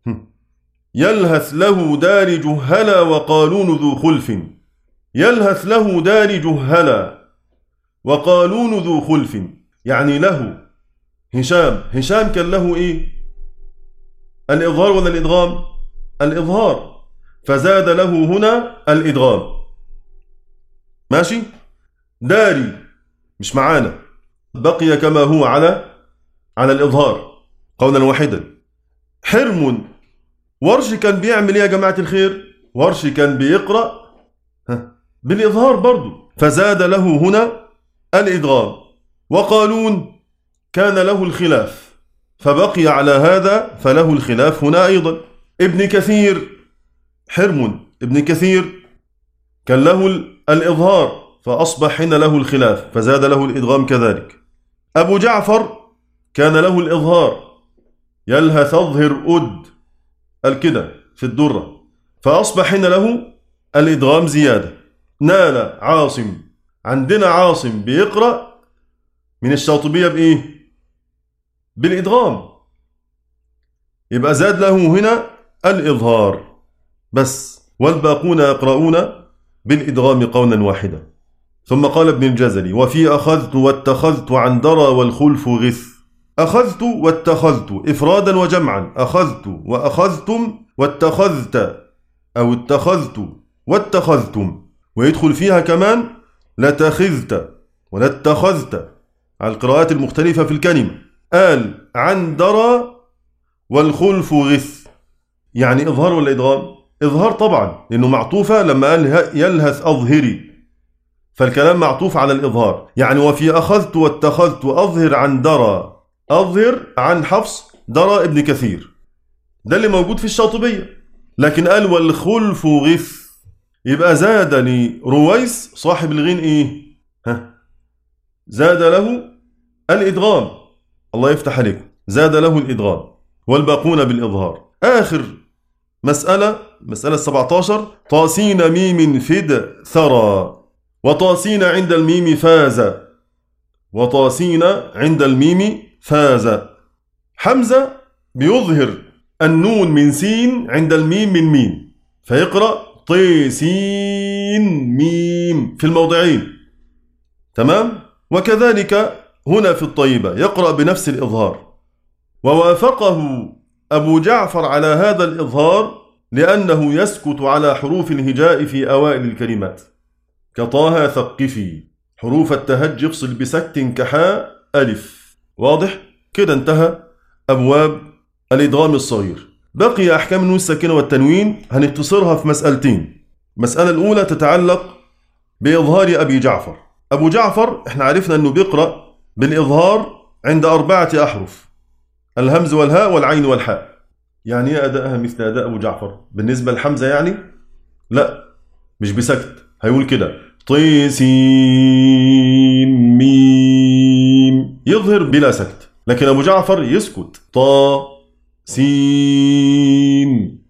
يلهث له دار جهلا وقالون ذو خلف. يلهث له دار جهلا وقالون ذو خلف، يعني له هشام. هشام كان له إيه؟ الإظهار ولا الإدغام؟ الإظهار، فزاد له هنا الإدغام. ماشي؟ داري مش معانا، بقي كما هو على على الإظهار قولا واحدا. حرم، ورش كان بيعمل ايه يا جماعة الخير؟ ورش كان بيقرأ بالإظهار برضو، فزاد له هنا الإدغام. وقالون كان له الخلاف فبقي على هذا، فله الخلاف هنا أيضا. ابن كثير، حرم ابن كثير كان له الإظهار فأصبح هنا له الخلاف فزاد له الإدغام كذلك. أبو جعفر كان له الإظهار، يلهث أظهر أد الكده في الدرة، فأصبح هنا له الإدغام زيادة. نال عاصم، عندنا عاصم بيقرأ من الشاطبية بإيه؟ بالإدغام، يبقى زاد له هنا الإظهار بس، والباقون يقرؤون بالإدغام قولا واحدا. ثم قال ابن الجزري: وفي أخذت واتخذت عن درى والخلف غث. أخذت واتخذت إفرادا وجمعا، أخذت وأخذتم واتخذت أو اتخذت واتخذتم، ويدخل فيها كمان لتخذت ولاتخذت على القراءات المختلفة في الكلمة. قال عن درى والخلف غث، يعني إظهار ولا إدغام؟ إظهار طبعا، لأنه معطوفة لما قال يلهث أظهري، فالكلام معطوف على الإظهار. يعني وفي أخذت واتخذت أظهر عن درى، أظهر عن حفص درى ابن كثير، ده اللي موجود في الشاطبية. لكن قال والخلف غث، يبقى زاد لرويس صاحب الغين إيه؟ ها، زاد له الإدغام. الله يفتح عليكم، زاد له الإدغام، والباقون بالإظهار. آخر مسألة، مسألة سبعة عشر: طاسين ميم فد ثرى، وطاسين عند الميم فاز، وطاسين عند الميم فاز. حمزة بيظهر النون من سين عند الميم من ميم، فيقرأ طيسين ميم في الموضعين، تمام؟ وكذلك هنا في الطيبة يقرأ بنفس الإظهار. ووافقه أبو جعفر على هذا الإظهار لأنه يسكت على حروف الهجاء في أوائل الكلمات، كطه ثقفي، حروف التهج يفصل بسكت كحاء ألف. واضح؟ كده انتهى أبواب الإدغام الصغير. بقي أحكام النون الساكنة والتنوين، هنختصرها في مسألتين. المسألة الأولى تتعلق بإظهار أبي جعفر. أبو جعفر احنا عرفنا أنه بيقرأ بالإظهار عند أربعة أحرف: الهمز والهاء والعين والحاء. يعني ايه أداءها مثل أداء أبو جعفر؟ بالنسبة لحمزة يعني لا، مش بسكت، هيقول كده طيسين ميم، يظهر بلا سكت. لكن أبو جعفر يسكت، طا سين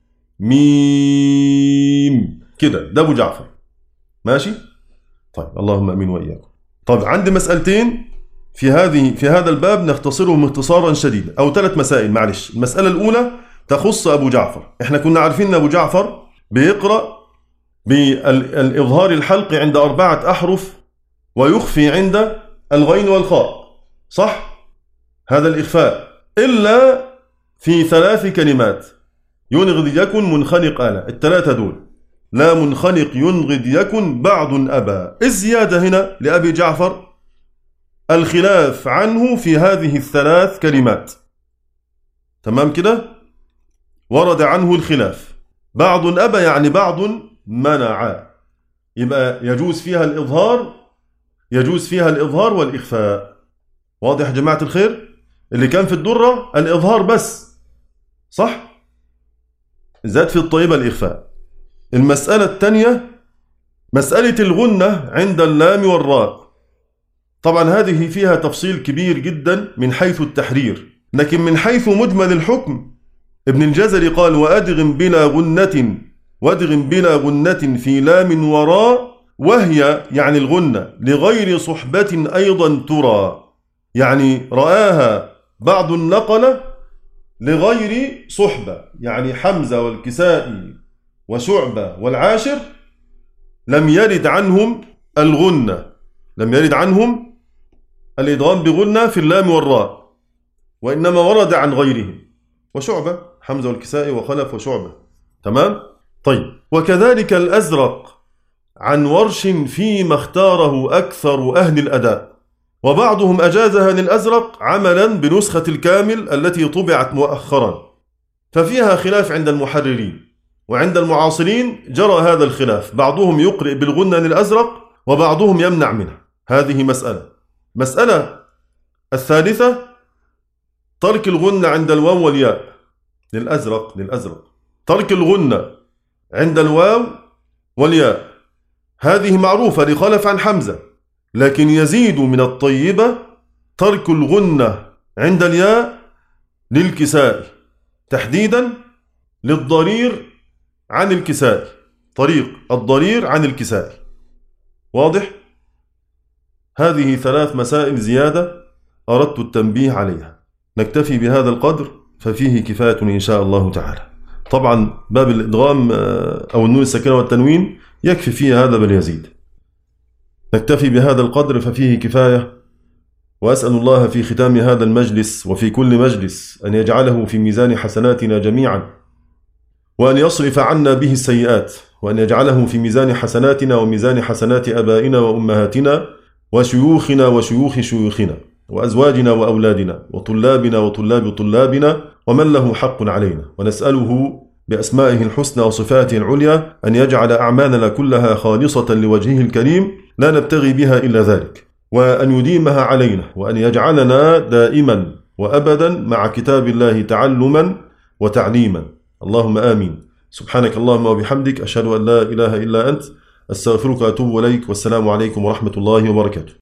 ميم كده، ده أبو جعفر. ماشي؟ طيب اللهم أمين وإياكم. طيب عندي مسألتين في هذه في هذا الباب نختصرهم اختصارا شديدا، أو ثلاث مسائل معلش. المسألة الأولى تخص أبو جعفر. احنا كنا عارفين أن أبو جعفر بيقرأ بالإظهار الحلقي عند أربعة أحرف ويخفي عند الغين والخاء، صح؟ هذا الإخفاء، إلا في ثلاث كلمات: ينغض يكن منخنق أنا، الثلاثة دول لا منخنق ينغض يكن بعض أبا. الزيادة هنا لأبي جعفر الخلاف عنه في هذه الثلاث كلمات، تمام كده؟ ورد عنه الخلاف، بعض أبا يعني بعض منع، يبقى يجوز فيها الإظهار، يجوز فيها الإظهار والإخفاء. واضح يا جماعة الخير؟ اللي كان في الدرة الإظهار بس، صح؟ زاد في الطيبة الإخفاء. المسألة الثانية مسألة الغنة عند اللام والراء. طبعا هذه فيها تفصيل كبير جدا من حيث التحرير، لكن من حيث مجمل الحكم ابن الجزري قال: وأدغم بلا غنة، وادغم بلا غنة في لام وراء وهي يعني الغنة لغير صحبة أيضا ترى، يعني رآها بعض النقلة لغير صحبة، يعني حمزة والكسائي وشعبة والعاشر لم يرد عنهم الغنة، لم يرد عنهم الإدغام بغنة في اللام والراء، وإنما ورد عن غيرهم، وشعبة حمزة والكسائي وخلف وشعبة. تمام؟ طيب، وكذلك الأزرق عن ورش فيما اختاره أكثر أهل الأداء، وبعضهم أجازها للأزرق عملا بنسخة الكامل التي طبعت مؤخرا، ففيها خلاف عند المحررين، وعند المعاصرين جرى هذا الخلاف، بعضهم يقرئ بالغنة للأزرق وبعضهم يمنع منها. هذه مسألة. مسألة الثالثة ترك الغنة عند الواو والياء للأزرق للأزرق ترك الغنة عند الواو والياء هذه معروفة لخلف عن حمزة، لكن يزيد من الطيبة ترك الغنة عند الياء للكسائي، تحديدا للضرير عن الكسائي، طريق الضرير عن الكسائي. واضح؟ هذه ثلاث مسائل زيادة أردت التنبيه عليها. نكتفي بهذا القدر ففيه كفاية إن شاء الله تعالى. طبعا باب الإدغام أو النون الساكنة والتنوين يكفي فيه هذا بل يزيد. نكتفي بهذا القدر ففيه كفاية، وأسأل الله في ختام هذا المجلس وفي كل مجلس أن يجعله في ميزان حسناتنا جميعا، وأن يصرف عنا به السيئات، وأن يجعله في ميزان حسناتنا وميزان حسنات أبائنا وأمهاتنا وشيوخنا وشيوخ شيوخنا وأزواجنا وأولادنا وطلابنا وطلاب طلابنا ومن له حق علينا. ونسأله بأسمائه الحسنى وصفاته العليا أن يجعل أعمالنا كلها خالصة لوجهه الكريم لا نبتغي بها إلا ذلك، وأن يديمها علينا، وأن يجعلنا دائما وأبدا مع كتاب الله تعلما وتعليما. اللهم آمين. سبحانك اللهم وبحمدك، أشهد أن لا إله إلا أنت، أستغفرك وأتوب إليك، والسلام عليكم ورحمة الله وبركاته.